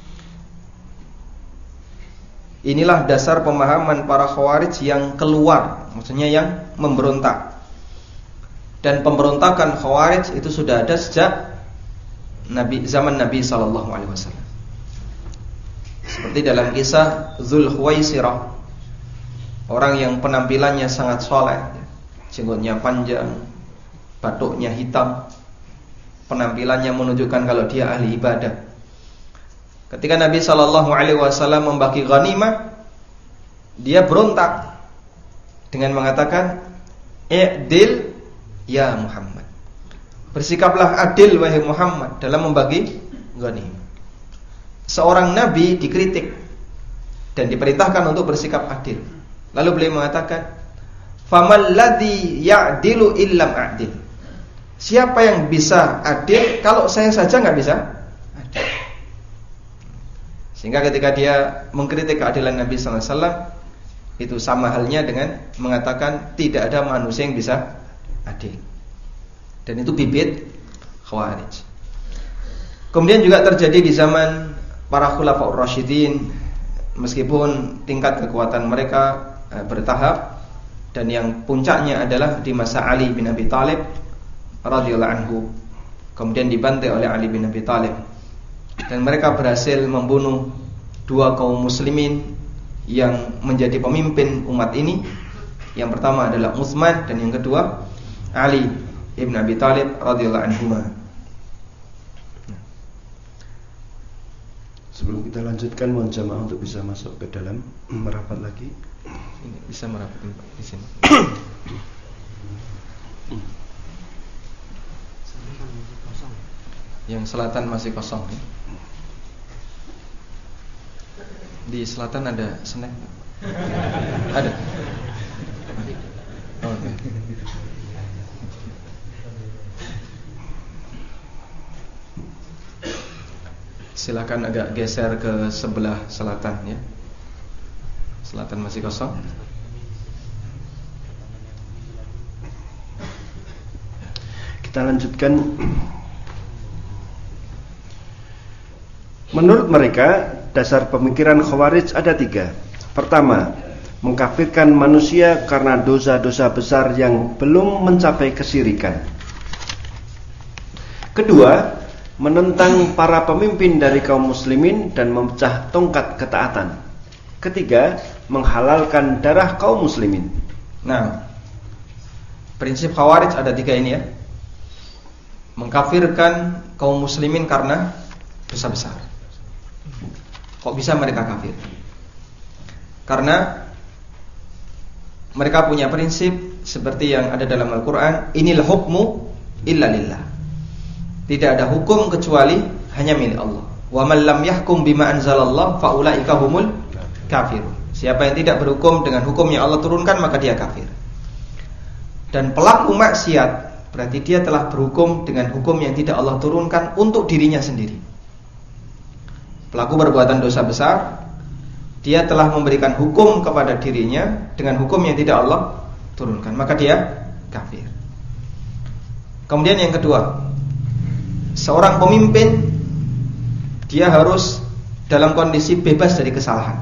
Inilah dasar pemahaman para Khawarij yang keluar, maksudnya yang memberontak. Dan pemberontakan Khawarij itu sudah ada sejak Nabi, zaman Nabi sallallahu alaihi wasallam. Seperti dalam kisah Dzul Khuwaisirah, orang yang penampilannya sangat soleh, jenggotnya panjang, batuknya hitam, penampilannya menunjukkan kalau dia ahli ibadah. Ketika Nabi sallallahu alaihi wasallam membagi ghanimah, dia berontak dengan mengatakan, "I'dil ya Muhammad." Bersikaplah adil wahai Muhammad dalam membagi ghanimah. Seorang nabi dikritik dan diperintahkan untuk bersikap adil. Lalu beliau mengatakan, "Famal ladzi ya'dilu illam a'dil." Siapa yang bisa adil kalau saya saja enggak bisa adil? Sehingga ketika dia mengkritik keadilan Nabi sallallahu alaihi wasallam, itu sama halnya dengan mengatakan tidak ada manusia yang bisa adil. Dan itu bibit Khawarij. Kemudian juga terjadi di zaman para Khulafaur Rasyidin, meskipun tingkat kekuatan mereka uh, bertahap, dan yang puncaknya adalah di masa Ali bin Abi Thalib radhiyallahu anhu, kemudian dibantai oleh Ali bin Abi Thalib, dan mereka berhasil membunuh dua kaum muslimin yang menjadi pemimpin umat ini. Yang pertama adalah Utsman, dan yang kedua Ali ibn Abi Thalib radhiyallahu anhu. Sebelum kita lanjutkan, mohon jamaah untuk bisa masuk ke dalam merapat lagi. Ini bisa merapat di sini. Yang selatan masih kosong ya. Di selatan ada snack? Ada. Oh, oke. Okay. Silakan agak geser ke sebelah selatan ya. Selatan masih kosong. Kita lanjutkan. Menurut mereka, dasar pemikiran Khawarij ada tiga. Pertama, mengkafirkan manusia karena dosa-dosa besar yang belum mencapai kesyirikan. Kedua, menentang para pemimpin dari kaum muslimin dan memecah tongkat ketaatan. Ketiga, menghalalkan darah kaum muslimin. Nah, prinsip Khawarij ada tiga ini ya. Mengkafirkan kaum muslimin karena dosa besar. Kok bisa mereka kafir? Karena mereka punya prinsip seperti yang ada dalam Al-Quran, inil hukmu illa lillah. Tidak ada hukum kecuali hanya milik Allah. Wa man lam yahkum bima anzalallah fa ulaika humul kafirun. Siapa yang tidak berhukum dengan hukum yang Allah turunkan, maka dia kafir. Dan pelaku maksiat berarti dia telah berhukum dengan hukum yang tidak Allah turunkan untuk dirinya sendiri. Pelaku perbuatan dosa besar, dia telah memberikan hukum kepada dirinya dengan hukum yang tidak Allah turunkan, maka dia kafir. Kemudian yang kedua, seorang pemimpin dia harus dalam kondisi bebas dari kesalahan.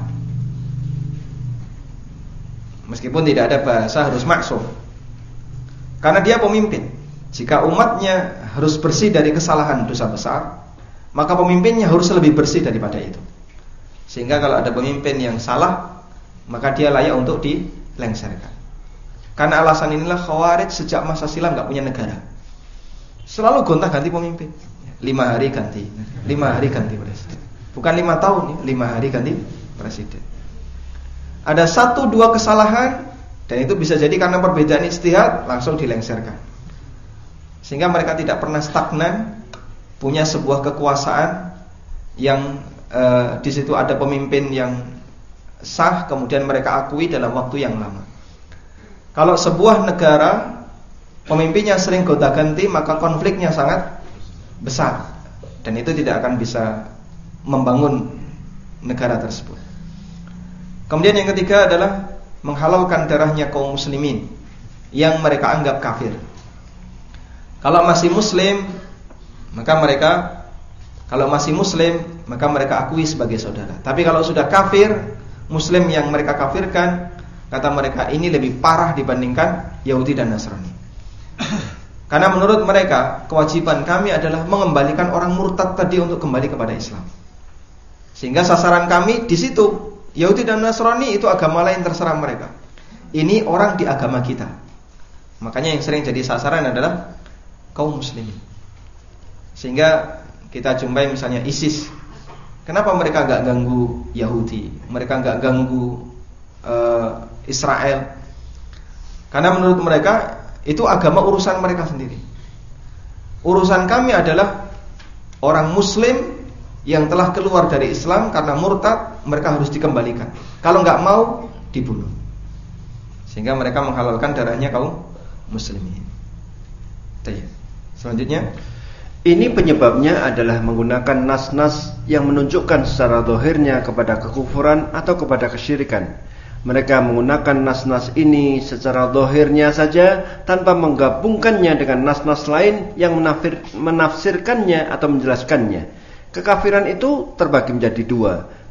Meskipun tidak ada bahasa harus maksum, karena dia pemimpin. Jika umatnya harus bersih dari kesalahan dosa besar, maka pemimpinnya harus lebih bersih daripada itu. Sehingga kalau ada pemimpin yang salah, maka dia layak untuk dilengserkan. Karena alasan inilah Khawarij sejak masa silam gak punya negara. Selalu gonta-ganti pemimpin. Lima hari ganti, lima hari ganti presiden. Bukan lima tahun ya, lima hari ganti presiden. Ada satu dua kesalahan, dan itu bisa jadi karena perbedaan ijtihad, langsung dilengserkan. Sehingga mereka tidak pernah stagnan, punya sebuah kekuasaan yang e, di situ ada pemimpin yang sah, kemudian mereka akui dalam waktu yang lama. Kalau sebuah negara pemimpinnya sering gonta-ganti, maka konfliknya sangat besar, dan itu tidak akan bisa membangun negara tersebut. Kemudian yang ketiga adalah menghalalkan darahnya kaum muslimin yang mereka anggap kafir. Kalau masih muslim, maka mereka kalau masih muslim, maka mereka akui sebagai saudara. Tapi kalau sudah kafir, muslim yang mereka kafirkan, kata mereka ini lebih parah dibandingkan Yahudi dan Nasrani. Karena menurut mereka, kewajiban kami adalah mengembalikan orang murtad tadi untuk kembali kepada Islam. Sehingga sasaran kami di situ. Yahudi dan Nasrani itu agama lain, terserah mereka. Ini orang di agama kita. Makanya yang sering jadi sasaran adalah kaum muslimin. Sehingga kita jumpai misalnya ISIS. Kenapa mereka gak ganggu Yahudi? Mereka gak ganggu uh, Israel? Karena menurut mereka itu agama urusan mereka sendiri. Urusan kami adalah orang muslim yang telah keluar dari Islam karena murtad, mereka harus dikembalikan. Kalau gak mau, dibunuh. Sehingga mereka menghalalkan darahnya kaum muslimin. Selanjutnya, ini penyebabnya adalah menggunakan nas-nas yang menunjukkan secara zahirnya kepada kekufuran atau kepada kesyirikan. Mereka menggunakan nas-nas ini secara zahirnya saja tanpa menggabungkannya dengan nas-nas lain yang menafsir, menafsirkannya atau menjelaskannya. Kekafiran itu terbagi menjadi dua.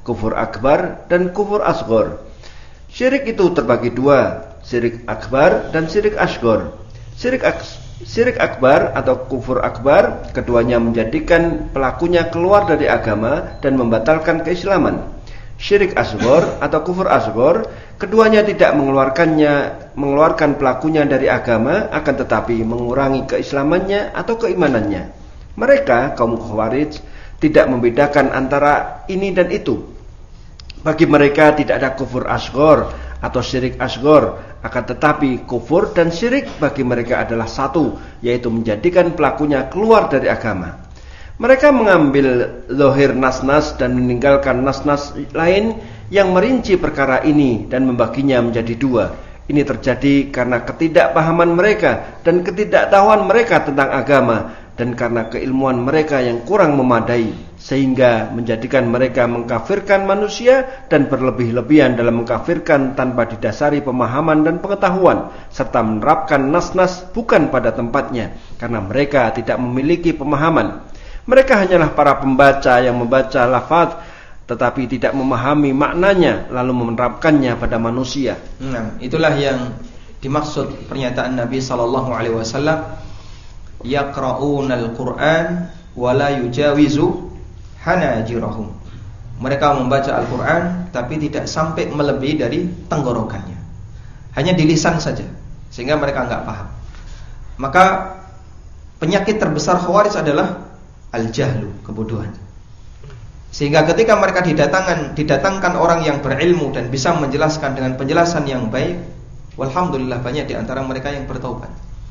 kufur akbar dan kufur asghar. Syirik itu terbagi dua, syirik akbar dan syirik asghar. Syirik ak- syirik akbar atau kufur akbar, keduanya menjadikan pelakunya keluar dari agama dan membatalkan keislaman. Syirik asghar atau kufur asghar, keduanya tidak mengeluarkannya mengeluarkan pelakunya dari agama, akan tetapi mengurangi keislamannya atau keimanannya. Mereka kaum Khawarij tidak membedakan antara ini dan itu. Bagi mereka tidak ada kufur asghar atau syirik asghar, akan tetapi kufur dan syirik bagi mereka adalah satu, yaitu menjadikan pelakunya keluar dari agama. Mereka mengambil zahir nas-nas dan meninggalkan nas-nas lain yang merinci perkara ini dan membaginya menjadi dua. Ini terjadi karena ketidakpahaman mereka dan ketidaktahuan mereka tentang agama, dan karena keilmuan mereka yang kurang memadai, sehingga menjadikan mereka mengkafirkan manusia dan berlebih-lebihan dalam mengkafirkan tanpa didasari pemahaman dan pengetahuan, serta menerapkan nas-nas bukan pada tempatnya karena mereka tidak memiliki pemahaman. Mereka hanyalah para pembaca yang membaca lafaz tetapi tidak memahami maknanya lalu menerapkannya pada manusia. Nah, itulah yang dimaksud pernyataan Nabi sallallahu alaihi wasallam, yaqra'unal Qur'an wa la yujawizu hanajirahum. Mereka membaca Al-Qur'an tapi tidak sampai melebihi dari tenggorokannya. Hanya di lisan saja, sehingga mereka enggak paham. Maka penyakit terbesar Khawarij adalah al-jahlu, kebodohan. Sehingga ketika mereka didatangkan didatangkan orang yang berilmu dan bisa menjelaskan dengan penjelasan yang baik, walhamdulillah banyak di antara mereka yang bertaubat.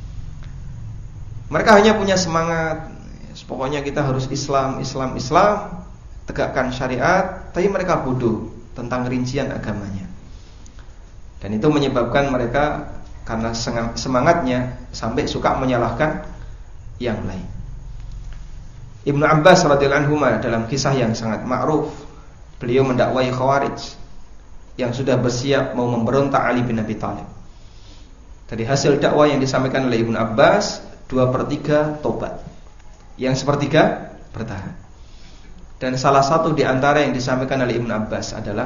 Mereka hanya punya semangat, pokoknya kita harus Islam, Islam, Islam, tegakkan syariat, tapi mereka bodoh tentang rincian agamanya. Dan itu menyebabkan mereka karena semangatnya sampai suka menyalahkan yang lain. Ibnu Abbas radhiyallahu anhu dalam kisah yang sangat ma'ruf, beliau mendakwai Khawarij yang sudah bersiap mau memberontak Ali bin Abi Thalib. Dari hasil dakwah yang disampaikan oleh Ibnu Abbas, dua per tiga tobat, yang sepertiga bertahan. Dan salah satu di antara yang disampaikan oleh Ibnu Abbas adalah,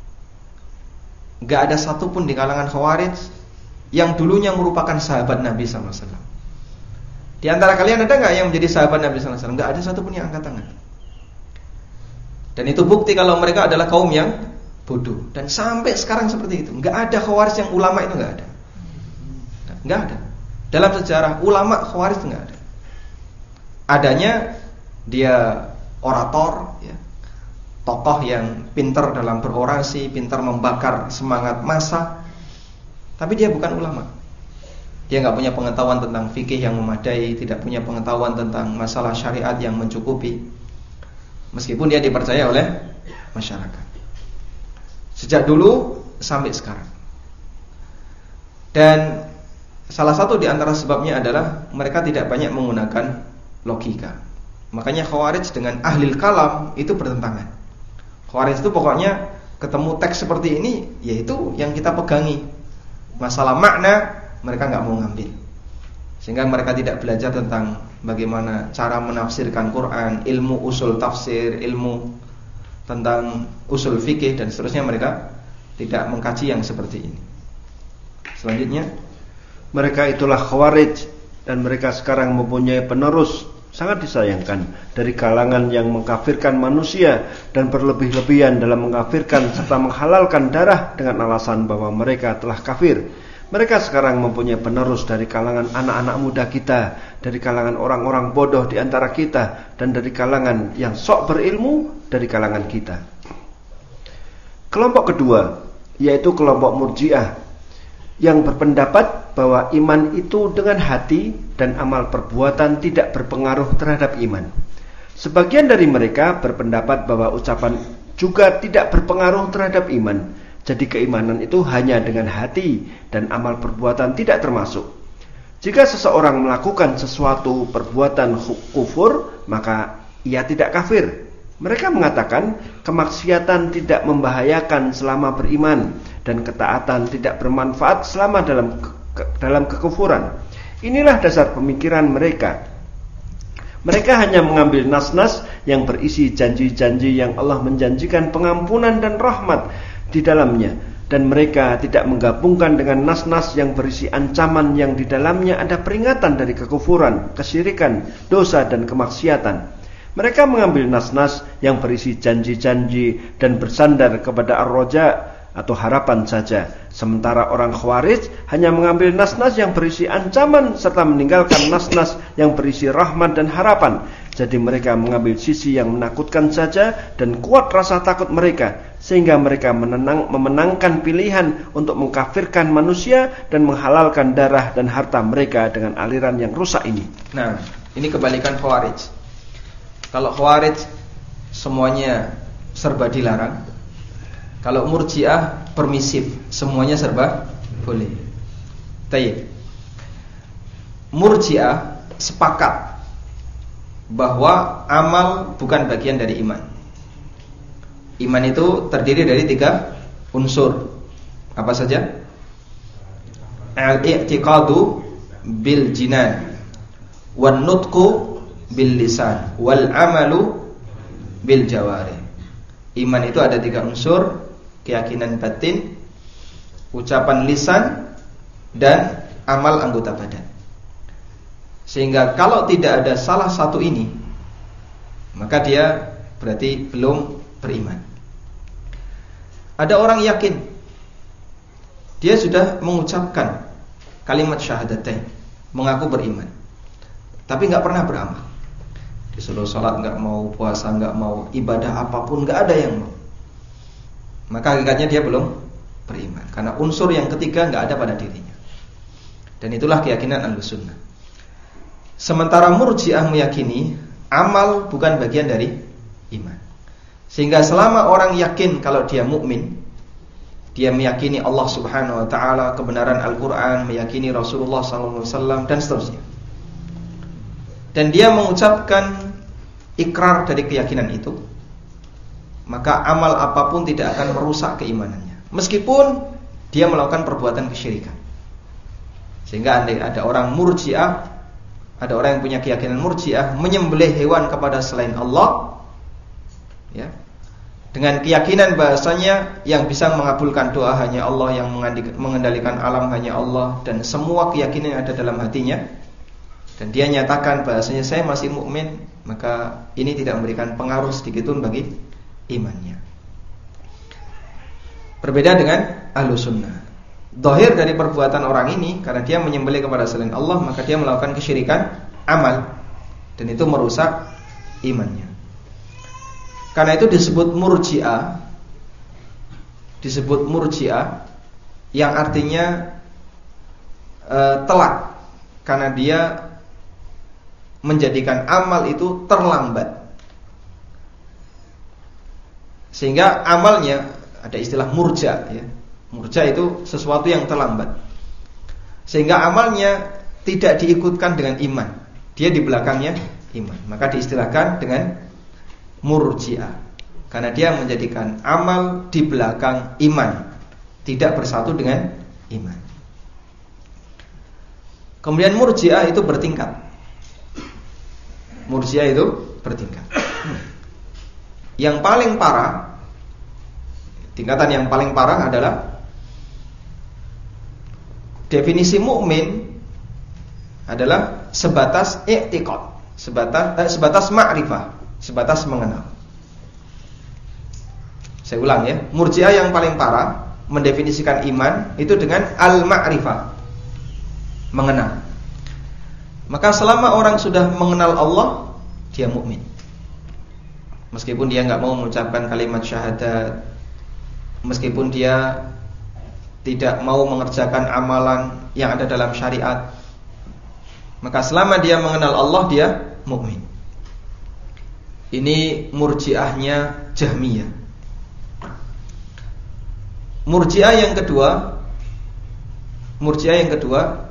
gak ada satupun di kalangan Khawarij yang dulunya merupakan sahabat Nabi sallallahu alaihi wasallam. Di antara kalian ada gak yang menjadi sahabat Nabi sallallahu alaihi wasallam? Gak ada satupun yang angkat tangan. Dan itu bukti kalau mereka adalah kaum yang bodoh. Dan sampai sekarang seperti itu. Gak ada Khawarij yang ulama itu, gak ada. Gak ada. Dalam sejarah ulama Khawarij gak ada. Adanya dia orator, ya, tokoh yang pintar dalam berorasi, pintar membakar semangat massa, tapi dia bukan ulama. Dia gak punya pengetahuan tentang fikih yang memadai, tidak punya pengetahuan tentang masalah syariat yang mencukupi, meskipun dia dipercaya oleh masyarakat sejak dulu sampai sekarang. Dan salah satu di antara sebabnya adalah mereka tidak banyak menggunakan logika. Makanya Khawarij dengan ahlil kalam itu bertentangan. Khawarij itu pokoknya ketemu teks seperti ini, yaitu yang kita pegangi. Masalah makna mereka nggak mau ngambil, sehingga mereka tidak belajar tentang bagaimana cara menafsirkan Quran, ilmu usul tafsir, ilmu tentang usul fikih dan seterusnya. Mereka tidak mengkaji yang seperti ini. Selanjutnya, mereka itulah Khawarij, dan mereka sekarang mempunyai penerus. Sangat disayangkan dari kalangan yang mengkafirkan manusia dan berlebih-lebihan dalam mengkafirkan serta menghalalkan darah dengan alasan bahwa mereka telah kafir. Mereka sekarang mempunyai penerus dari kalangan anak-anak muda kita, dari kalangan orang-orang bodoh di antara kita, dan dari kalangan yang sok berilmu dari kalangan kita. Kelompok kedua, yaitu kelompok Murji'ah, yang berpendapat bahwa iman itu dengan hati dan amal perbuatan tidak berpengaruh terhadap iman. Sebagian dari mereka berpendapat bahwa ucapan juga tidak berpengaruh terhadap iman. Jadi keimanan itu hanya dengan hati dan amal perbuatan tidak termasuk. Jika seseorang melakukan sesuatu perbuatan kufur, maka ia tidak kafir. Mereka mengatakan kemaksiatan tidak membahayakan selama beriman dan ketaatan tidak bermanfaat selama dalam ke, dalam kekufuran. Inilah dasar pemikiran mereka. Mereka hanya mengambil nas-nas yang berisi janji-janji yang Allah menjanjikan pengampunan dan rahmat di dalamnya, dan mereka tidak menggabungkan dengan nas-nas yang berisi ancaman yang di dalamnya ada peringatan dari kekufuran, kesyirikan, dosa dan kemaksiatan. Mereka mengambil nas-nas yang berisi janji-janji dan bersandar kepada ar-roja atau harapan saja, sementara orang Khawarij hanya mengambil nas-nas yang berisi ancaman serta meninggalkan nas-nas yang berisi rahmat dan harapan. Jadi mereka mengambil sisi yang menakutkan saja dan kuat rasa takut mereka, sehingga mereka menenang, memenangkan pilihan untuk mengkafirkan manusia dan menghalalkan darah dan harta mereka dengan aliran yang rusak ini. Nah, ini kebalikan Khawarij. Kalau Khawarij semuanya serba dilarang. Kalau Murji'ah permisif, semuanya serba boleh. Tayyib. Murji'ah sepakat bahwa amal bukan bagian dari iman. Iman itu terdiri dari tiga unsur. Apa saja? Al-i'tiqadu bil jinan, wan nutqu bil lisan, wal amalu bil jawarih. Iman itu ada tiga unsur: keyakinan batin, ucapan lisan, dan amal anggota badan. Sehingga kalau tidak ada salah satu ini, maka dia berarti belum beriman. Ada orang yakin, dia sudah mengucapkan kalimat syahadatain, mengaku beriman, tapi gak pernah beramal. Disuruh sholat gak mau, puasa gak mau, ibadah apapun gak ada yang mau, maka hakikatnya dia belum beriman, karena unsur yang ketiga gak ada pada dirinya. Dan itulah keyakinan Ahlussunnah. Sementara Murji'ah meyakini amal bukan bagian dari iman. Sehingga selama orang yakin kalau dia mukmin, dia meyakini Allah Subhanahu wa taala, kebenaran Al-Qur'an, meyakini Rasulullah sallallahu alaihi wasallam dan seterusnya, dan dia mengucapkan ikrar dari keyakinan itu, maka amal apapun tidak akan merusak keimanannya, meskipun dia melakukan perbuatan kesyirikan. Sehingga andai ada orang Murji'ah, ada orang yang punya keyakinan Murji'ah, menyembelih hewan kepada selain Allah, ya, dengan keyakinan bahasanya yang bisa mengabulkan doa hanya Allah, yang mengendalikan alam hanya Allah, dan semua keyakinan yang ada dalam hatinya, dan dia nyatakan bahasanya saya masih mukmin, maka ini tidak memberikan pengaruh sedikitpun bagi imannya. Berbeda dengan Ahlussunnah. Zahir dari perbuatan orang ini, karena dia menyembelih kepada selain Allah, maka dia melakukan kesyirikan amal, dan itu merusak imannya. Karena itu disebut Murji'ah, disebut Murji'ah yang artinya e, telak, karena dia menjadikan amal itu terlambat, sehingga amalnya ada istilah murja, ya. Murja itu sesuatu yang terlambat, sehingga amalnya tidak diikutkan dengan iman, dia di belakangnya iman, maka diistilahkan dengan Murji'ah, karena dia menjadikan amal di belakang iman, tidak bersatu dengan iman. Kemudian Murji'ah itu bertingkat. Murji'ah itu bertingkat. Yang paling parah, tingkatan yang paling parah adalah definisi mukmin adalah sebatas i'tiqad, sebatas eh, sebatas ma'rifah, sebatas mengenal. Saya ulang ya, Murji'ah yang paling parah mendefinisikan iman itu dengan al-ma'rifah, mengenal. Maka selama orang sudah mengenal Allah, dia mukmin. Meskipun dia enggak mau mengucapkan kalimat syahadat, meskipun dia tidak mau mengerjakan amalan yang ada dalam syariat, maka selama dia mengenal Allah, dia mukmin. Ini Murji'ahnya Jahmiyah. Murji'ah yang kedua, Murji'ah yang kedua,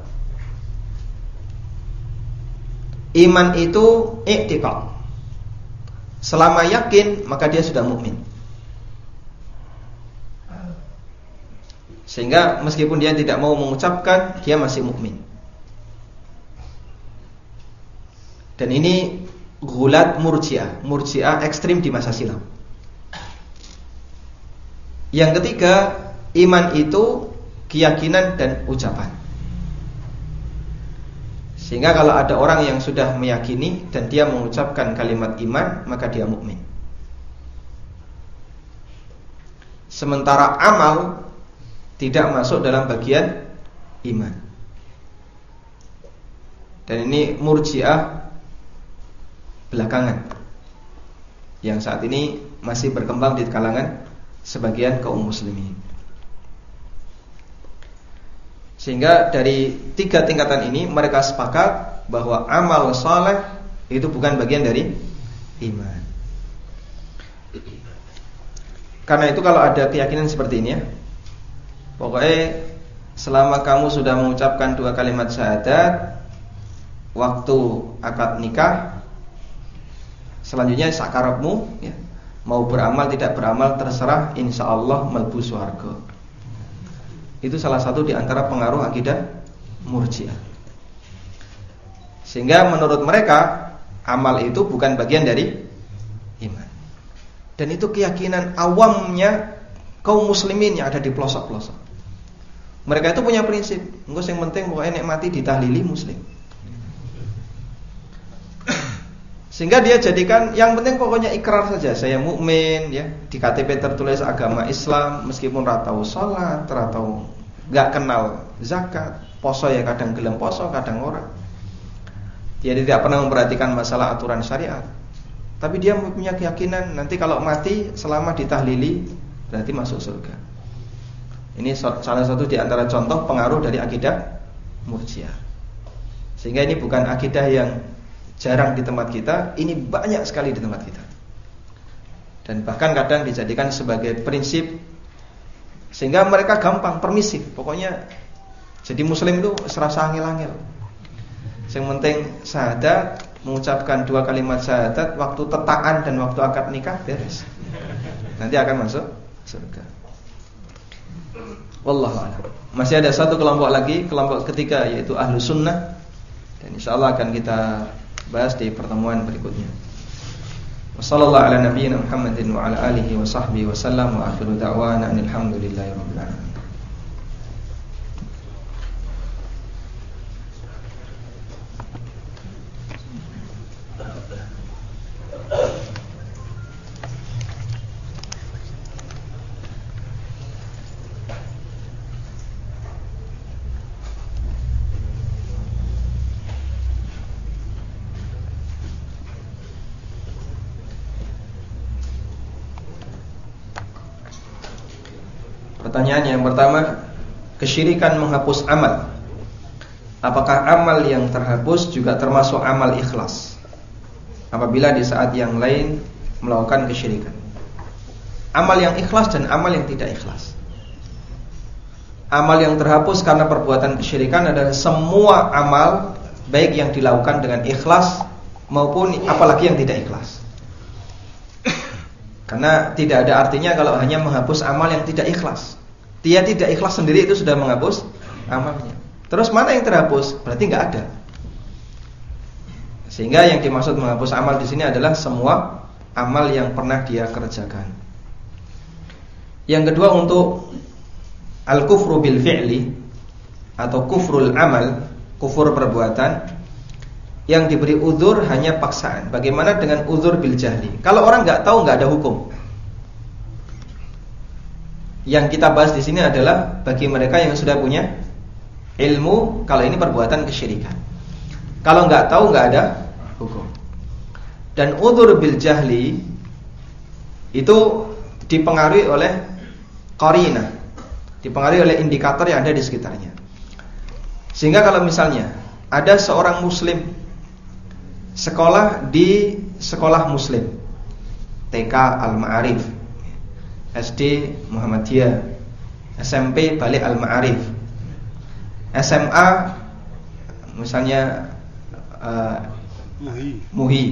iman itu i'tiqad. Selama yakin, maka dia sudah mukmin. Sehingga meskipun dia tidak mau mengucapkan, dia masih mukmin. Dan ini Gulat Murji'ah, Murji'ah ekstrim di masa silam. Yang ketiga, iman itu keyakinan dan ucapan. Sehingga kalau ada orang yang sudah meyakini dan dia mengucapkan kalimat iman, maka dia mukmin. Sementara amal tidak masuk dalam bagian iman. Dan ini Murji'ah belakangan yang saat ini masih berkembang di kalangan sebagian kaum muslimin. Sehingga dari tiga tingkatan ini mereka sepakat bahwa amal saleh itu bukan bagian dari iman. Karena itu kalau ada keyakinan seperti ini ya, pokoknya selama kamu sudah mengucapkan dua kalimat syahadat, waktu akad nikah, selanjutnya sakarepmu ya, mau beramal tidak beramal terserah, insya Allah mlebu surga. Itu salah satu di antara pengaruh akidah Murji'ah. Sehingga menurut mereka amal itu bukan bagian dari iman. Dan itu keyakinan awamnya kaum muslimin yang ada di pelosok-pelosok. Mereka itu punya prinsip, engko sing penting pokoknya nek mati ditahlili muslim. Sehingga dia jadikan yang penting pokoknya ikrar saja, saya mukmin ya, di K T P tertulis agama Islam meskipun ra tau salat, ra tau enggak kenal zakat, poso ya kadang gelem poso, kadang ora. Dia tidak pernah memperhatikan masalah aturan syariat. Tapi dia punya keyakinan nanti kalau mati selama ditahlili berarti masuk surga. Ini salah satu di antara contoh pengaruh dari akidah Murji'ah. Sehingga ini bukan akidah yang jarang di tempat kita, ini banyak sekali di tempat kita. Dan bahkan kadang dijadikan sebagai prinsip, sehingga mereka gampang, permisif. Pokoknya jadi muslim itu serasa angel-angel. Yang penting syahadat, mengucapkan dua kalimat syahadat, waktu tetaan dan waktu akad nikah beres. Nanti akan masuk surga. Wallahu a'lam. Masih ada satu kelompok lagi, kelompok ketiga yaitu ahlu sunnah. Dan insyaallah akan kita bahas di pertemuan berikutnya. Wassallallahu ala nabiyyina Muhammadin wa ala alihi wa sahbihi wa sallam wa akhiru da'wana alhamdulillahi rabbil alamin. Pertanyaan yang pertama, kesyirikan menghapus amal. Apakah amal yang terhapus juga termasuk amal ikhlas apabila di saat yang lain melakukan kesyirikan? Amal yang ikhlas dan amal yang tidak ikhlas. Amal yang terhapus karena perbuatan kesyirikan adalah semua amal, baik yang dilakukan dengan ikhlas maupun apalagi yang tidak ikhlas. Karena tidak ada artinya kalau hanya menghapus amal yang tidak ikhlas. Dia tidak ikhlas sendiri itu sudah menghapus amalnya. Terus mana yang terhapus? Berarti nggak ada. Sehingga yang dimaksud menghapus amal di sini adalah semua amal yang pernah dia kerjakan. Yang kedua, untuk al-kufru bil fi'li atau kufrul amal, kufur perbuatan yang diberi uzur hanya paksaan. Bagaimana dengan uzur bil jahli? Kalau orang nggak tahu, nggak ada hukum. Yang kita bahas di sini adalah bagi mereka yang sudah punya ilmu kalau ini perbuatan kesyirikan. Kalau nggak tahu, nggak ada hukum. Dan uzur bil jahli itu dipengaruhi oleh qarinah, dipengaruhi oleh indikator yang ada di sekitarnya. Sehingga kalau misalnya ada seorang muslim sekolah di sekolah muslim, T K Al-Ma'arif, S D Muhammadiyah, S M P Balik Al-Ma'arif, S M A misalnya uh, Muhi. Muhi.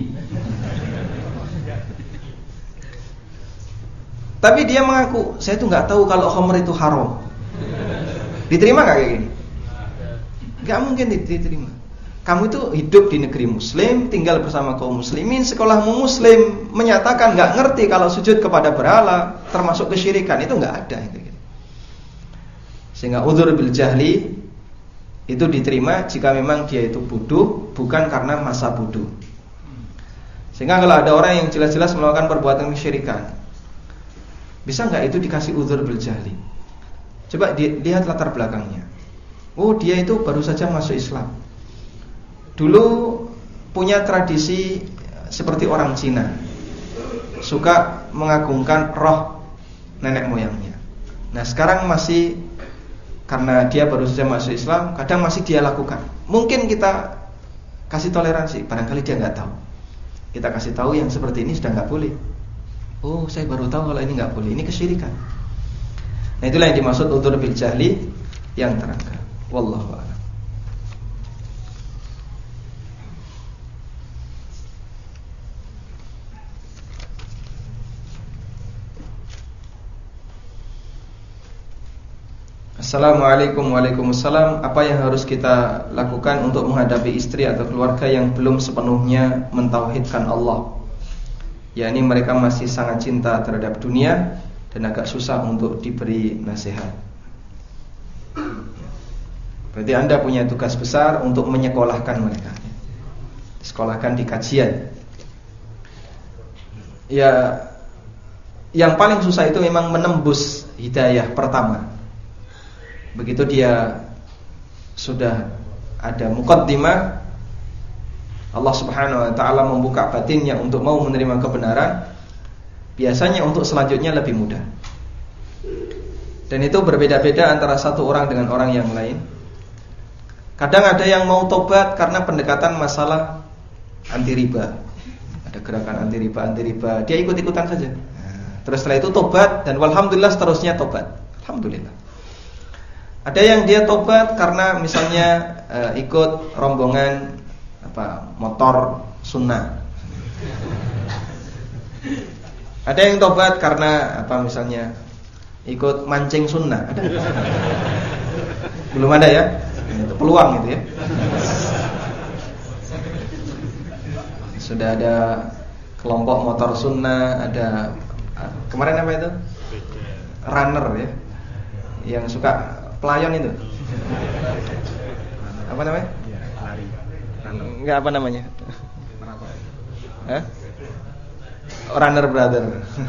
Tapi dia mengaku, saya tuh nggak tahu kalau khamr itu haram. Diterima nggak kayak gini? Nggak mungkin diterima. kamu itu hidup di negeri muslim, tinggal bersama kaum muslimin, sekolahmu muslim, menyatakan nggak ngerti kalau sujud kepada berhala termasuk kesyirikan, itu nggak ada. Sehingga udzur bil jahli itu diterima jika memang dia itu bodoh, bukan karena masa bodoh. Sehingga kalau ada orang yang jelas-jelas melakukan perbuatan kesyirikan, bisa nggak itu dikasih udzur bil jahli? Coba lihat latar belakangnya. Oh, dia itu baru saja masuk Islam. Dulu punya tradisi seperti orang Cina, suka mengagungkan roh nenek moyangnya. Nah sekarang masih, karena dia baru saja masuk Islam, kadang masih dia lakukan. Mungkin kita kasih toleransi, barangkali dia nggak tahu. Kita kasih tahu yang seperti ini sudah nggak boleh. Oh, saya baru tahu kalau ini nggak boleh, ini kesyirikan. Nah itulah yang dimaksud udzur bil jahli yang terangkan. Wallahu a'lam. Assalamualaikum waalaikumsalam. Apa yang harus kita lakukan untuk menghadapi istri atau keluarga yang belum sepenuhnya mentauhidkan Allah? Yakni mereka masih sangat cinta terhadap dunia dan agak susah untuk diberi nasihat. Berarti Anda punya tugas besar untuk menyekolahkan mereka. Sekolahkan di kajian. Ya, yang paling susah itu memang menembus hidayah pertama. Begitu dia sudah ada muqaddimah, Allah Subhanahu wa taala membuka batinnya untuk mau menerima kebenaran, biasanya untuk selanjutnya lebih mudah. Dan itu berbeda-beda antara satu orang dengan orang yang lain. Kadang ada yang mau tobat karena pendekatan masalah anti riba. Ada gerakan anti riba, anti riba, dia ikut-ikutan saja. Terus setelah itu tobat, dan walhamdulillah seterusnya tobat. Alhamdulillah. Ada yang dia tobat karena misalnya uh, ikut rombongan apa motor sunnah. Ada yang tobat karena apa misalnya ikut mancing sunnah. Ada? Belum ada ya? Itu peluang gitu ya. Sudah ada kelompok motor sunnah, ada kemarin apa itu? Runner ya, yang suka pelayan itu. Apa namanya? Lari. Enggak, apa namanya? Hah? Runner brother.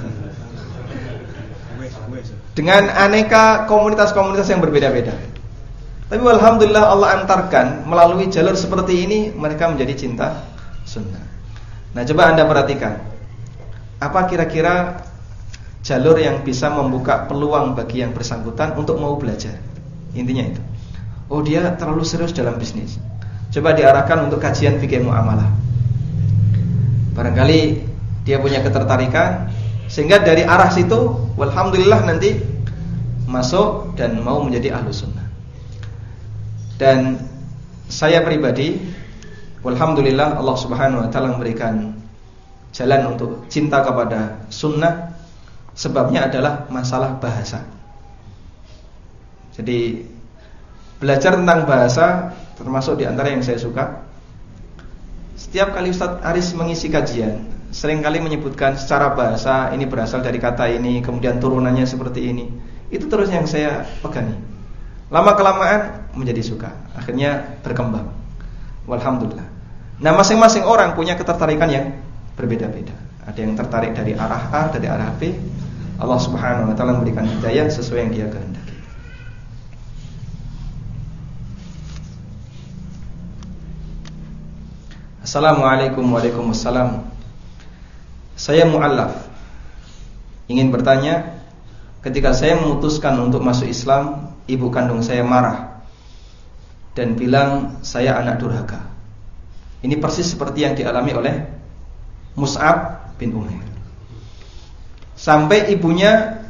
Dengan aneka komunitas-komunitas yang berbeda-beda. Tapi alhamdulillah Allah antarkan melalui jalur seperti ini mereka menjadi cinta sunnah. Nah, coba Anda perhatikan. Apa kira-kira jalur yang bisa membuka peluang bagi yang bersangkutan untuk mau belajar? Intinya itu. Oh, dia terlalu serius dalam bisnis. Coba diarahkan untuk kajian fikih muamalah. Barangkali dia punya ketertarikan, sehingga dari arah situ walhamdulillah nanti masuk dan mau menjadi ahlu sunnah. Dan saya pribadi walhamdulillah Allah subhanahu wa ta'ala memberikan jalan untuk cinta kepada sunnah. Sebabnya adalah masalah bahasa. Jadi belajar tentang bahasa termasuk di antara yang saya suka. Setiap kali Ustaz Aris mengisi kajian, seringkali menyebutkan secara bahasa ini berasal dari kata ini, kemudian turunannya seperti ini. Itu terus yang saya pegangi. Lama kelamaan menjadi suka, akhirnya berkembang. Walhamdulillah. Nah, masing-masing orang punya ketertarikan yang berbeda-beda. Ada yang tertarik dari arah A, dari arah B. Allah Subhanahu wa taala memberikan hidayah sesuai yang Dia kehendaki. Assalamualaikum waalaikumsalam. Saya mu'allaf, ingin bertanya, ketika saya memutuskan untuk masuk Islam, ibu kandung saya marah dan bilang saya anak durhaka. Ini persis seperti yang dialami oleh Mus'ab bin Umair. Sampai ibunya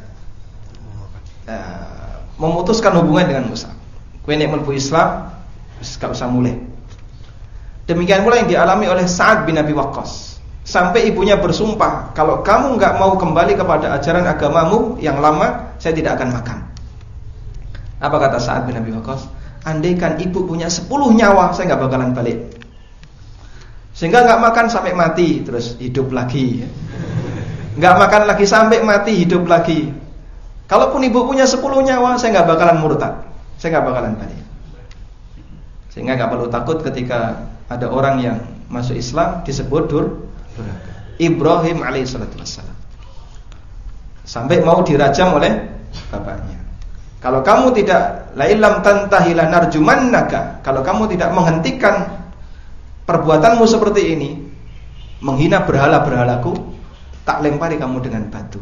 uh, memutuskan hubungan dengan Mus'ab. Kowe nek mlebu Islam, wis gak usah mulai. Demikian pula yang dialami oleh Sa'ad bin Abi Waqqas. Sampai ibunya bersumpah, kalau kamu enggak mau kembali kepada ajaran agamamu yang lama, saya tidak akan makan. Apa kata Sa'ad bin Abi Waqqas? andaikan ibu punya sepuluh nyawa, saya nggak bakalan balik. Sehingga nggak makan sampai mati, terus hidup lagi. Nggak makan lagi sampai mati, hidup lagi. Kalaupun ibu punya sepuluh nyawa, saya nggak bakalan murtad, saya nggak bakalan balik. Sehingga nggak perlu takut ketika ada orang yang masuk Islam disebut dur durhaka. Ibrahim alaihissalatu wassalam sampai mau dirajam oleh bapaknya. Kalau kamu tidak la illam tantahi lanarjumannaka, kalau kamu tidak menghentikan perbuatanmu seperti ini, menghina berhala-berhalaku, tak lempari kamu dengan batu.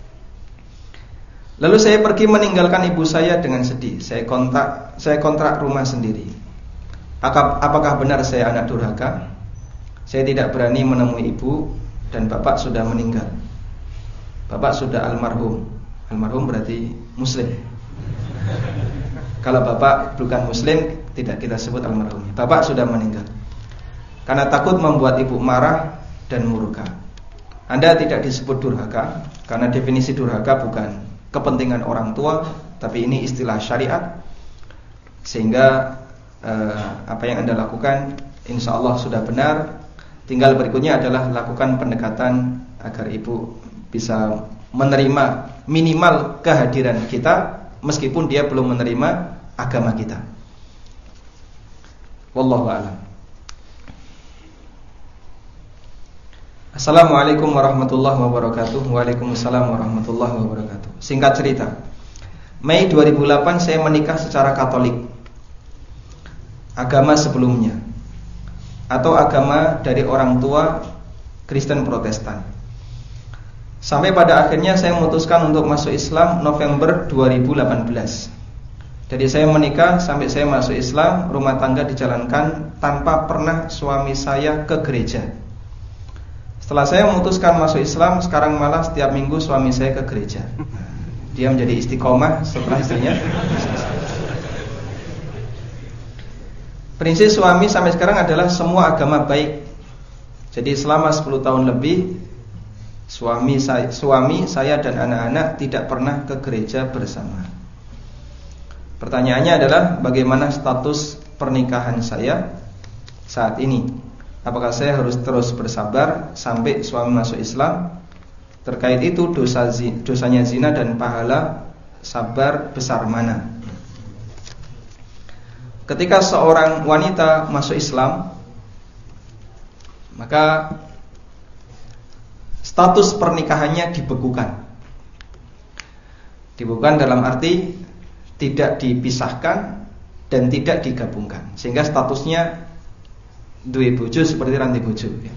Lalu saya pergi meninggalkan ibu saya dengan sedih. Saya kontrak, saya kontrak rumah sendiri. Apakah benar saya anak durhaka? Saya tidak berani menemui ibu dan bapak sudah meninggal. Bapak sudah almarhum. Almarhum berarti muslim. Kalau bapak bukan muslim, tidak kita sebut almarhum. Bapak sudah meninggal. Karena takut membuat ibu marah dan murka. Anda tidak disebut durhaka, karena definisi durhaka bukan kepentingan orang tua, tapi ini istilah syariat. Sehingga eh, apa yang Anda lakukan insya Allah sudah benar. Tinggal berikutnya adalah lakukan pendekatan agar ibu bisa menerima minimal kehadiran kita, meskipun dia belum menerima agama kita. Wallahu a'lam. Assalamualaikum warahmatullahi wabarakatuh. Waalaikumsalam warahmatullahi wabarakatuh. Singkat cerita, Mei dua ribu delapan saya menikah secara Katolik, agama sebelumnya, atau agama dari orang tua Kristen Protestan. Sampai pada akhirnya saya memutuskan untuk masuk Islam November dua ribu delapan belas. Jadi saya menikah sampai saya masuk Islam, rumah tangga dijalankan tanpa pernah suami saya ke gereja. Setelah saya memutuskan masuk Islam, sekarang malah setiap minggu suami saya ke gereja. Dia menjadi istiqomah setelah istrinya. Prinsip suami sampai sekarang adalah semua agama baik. Jadi selama sepuluh tahun lebih Suami saya, suami saya dan anak-anak tidak pernah ke gereja bersama. Pertanyaannya adalah bagaimana status pernikahan saya saat ini? Apakah saya harus terus bersabar sampai suami masuk Islam? Terkait itu dosa zina, dosanya zina dan pahala sabar besar mana? Ketika seorang wanita masuk Islam, maka status pernikahannya dibekukan. Dibekukan dalam arti tidak dipisahkan dan tidak digabungkan, sehingga statusnya duwe bojo seperti ranti bojo ya.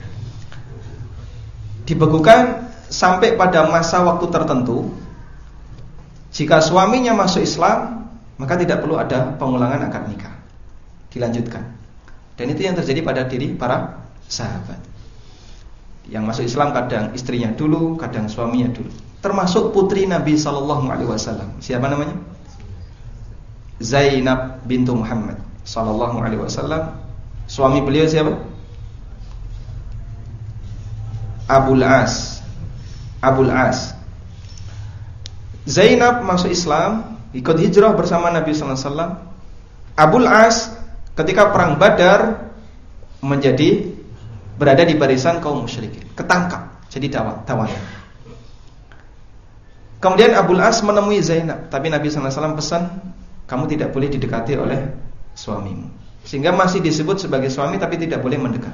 Dibekukan sampai pada masa waktu tertentu. Jika suaminya masuk Islam, maka tidak perlu ada pengulangan akad nikah, dilanjutkan. Dan itu yang terjadi pada diri para sahabat. Yang masuk Islam kadang istrinya dulu, kadang suaminya dulu. Termasuk putri Nabi sallallahu alaihi wasallam. Siapa namanya? Zainab bintu Muhammad sallallahu alaihi wasallam. Suami beliau siapa? Abul As. Abul As. Zainab masuk Islam, ikut hijrah bersama Nabi sallallahu alaihi wasallam. Abul As ketika perang Badar menjadi berada di barisan kaum musyrikin, ketangkap jadi tawanan. Kemudian Abul As menemui Zainab, tapi Nabi sallallahu alaihi wasallam pesan, kamu tidak boleh didekati oleh suamimu. Sehingga masih disebut sebagai suami tapi tidak boleh mendekat.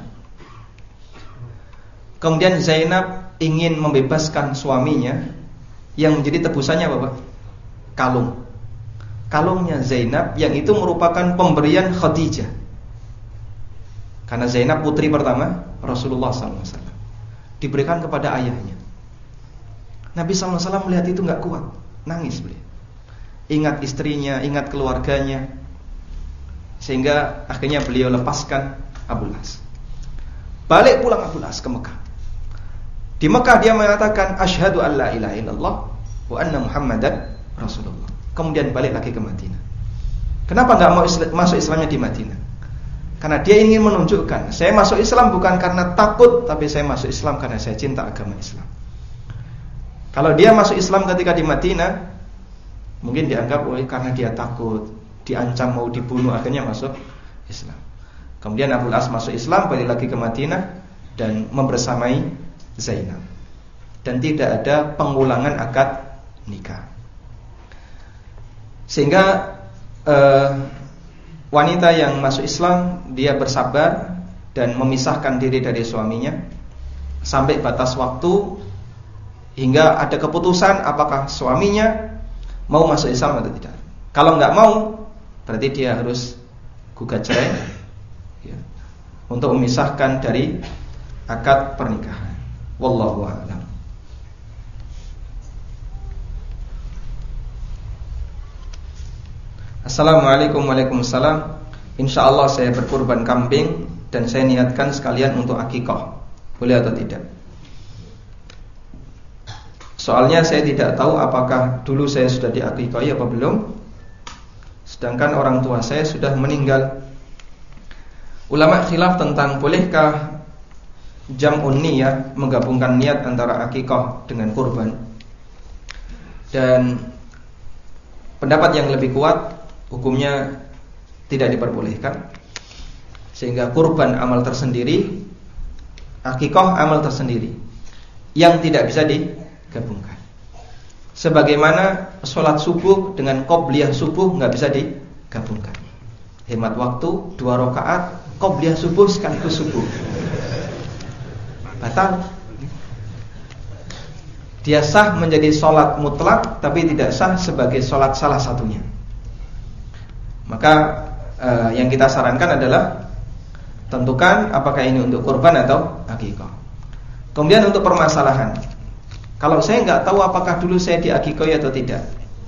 Kemudian Zainab ingin membebaskan suaminya, yang menjadi tebusannya apa, Pak? Kalung. Kalungnya Zainab yang itu merupakan pemberian Khadijah. Karena Zainab putri pertama Rasulullah sallallahu alaihi wasallam, diberikan kepada ayahnya. Nabi sallallahu alaihi wasallam melihat itu enggak kuat, nangis beliau. Ingat istrinya, ingat keluarganya, sehingga akhirnya beliau lepaskan Abul As. Balik pulang Abul As ke Mekah. Di Mekah dia mengatakan asyhadu an la ilaha illallah wa anna Muhammadan Rasulullah. Kemudian balik lagi ke Madinah. Kenapa enggak mau isla- masuk Islamnya di Madinah? Karena dia ingin menunjukkan, saya masuk Islam bukan karena takut, tapi saya masuk Islam karena saya cinta agama Islam. Kalau dia masuk Islam ketika di Madinah, mungkin dianggap, oh karena dia takut, diancam mau dibunuh, akhirnya masuk Islam. Kemudian Abul As masuk Islam, balik lagi ke Madinah dan membersamai Zainab. Dan tidak ada pengulangan akad nikah. Sehingga eh, wanita yang masuk Islam, dia bersabar dan memisahkan diri dari suaminya sampai batas waktu hingga ada keputusan apakah suaminya mau masuk Islam atau tidak. Kalau nggak mau, berarti dia harus gugat cerai ya, untuk memisahkan dari akad pernikahan. Wallahu a'lam. Assalamualaikum Waalaikumsalam. Insyaallah saya berkurban kambing dan saya niatkan sekalian untuk akikah. Boleh atau tidak? Soalnya saya tidak tahu apakah dulu saya sudah diakikahi apa belum, sedangkan orang tua saya sudah meninggal. Ulama khilaf tentang bolehkah jam'un niyah, menggabungkan niat antara akikah dengan kurban. Dan pendapat yang lebih kuat, hukumnya tidak diperbolehkan. Sehingga kurban amal tersendiri, akikah amal tersendiri yang tidak bisa digabungkan. Sebagaimana sholat subuh dengan qobliyah subuh nggak bisa digabungkan. Hemat waktu, dua rakaat qobliyah subuh sekaligus subuh, batal. Dia sah menjadi sholat mutlak, tapi tidak sah sebagai sholat salah satunya. Maka eh, yang kita sarankan adalah tentukan apakah ini untuk kurban atau akikah. Kemudian untuk permasalahan, kalau saya nggak tahu apakah dulu saya diakikahi atau tidak,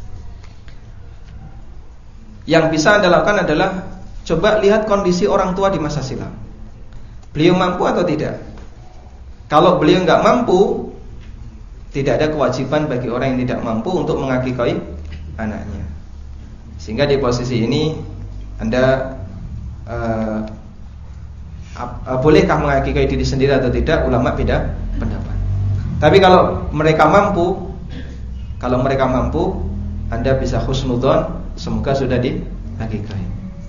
yang bisa Anda lakukan adalah coba lihat kondisi orang tua di masa silam. Beliau mampu atau tidak? Kalau beliau nggak mampu, tidak ada kewajiban bagi orang yang tidak mampu untuk mengakikahi anaknya. Sehingga di posisi ini Anda uh, uh, bolehkah mengakikahi diri sendiri atau tidak? Ulama beda pendapat. Tapi kalau mereka mampu, kalau mereka mampu, Anda bisa husnudzon, semoga sudah diakikahi.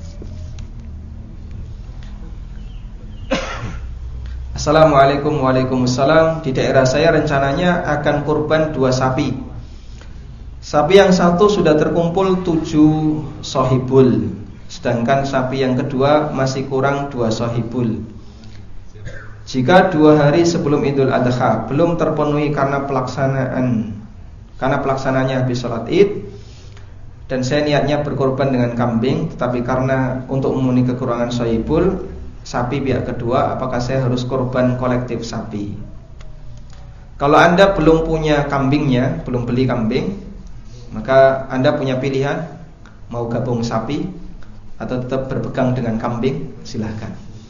Assalamualaikum Waalaikumsalam. Di daerah saya rencananya akan kurban dua sapi. Sapi yang satu sudah terkumpul tujuh sohibul, sedangkan sapi yang kedua masih kurang dua sohibul. Jika dua hari sebelum Idul Adha belum terpenuhi karena pelaksanaan karena pelaksananya habis sholat Id, dan saya niatnya berkorban dengan kambing, tetapi karena untuk memenuhi kekurangan sohibul sapi pihak kedua, apakah saya harus korban kolektif sapi? Kalau Anda belum punya kambingnya, belum beli kambing, maka Anda punya pilihan, mau gabung sapi atau tetap berpegang dengan kambing, silahkan.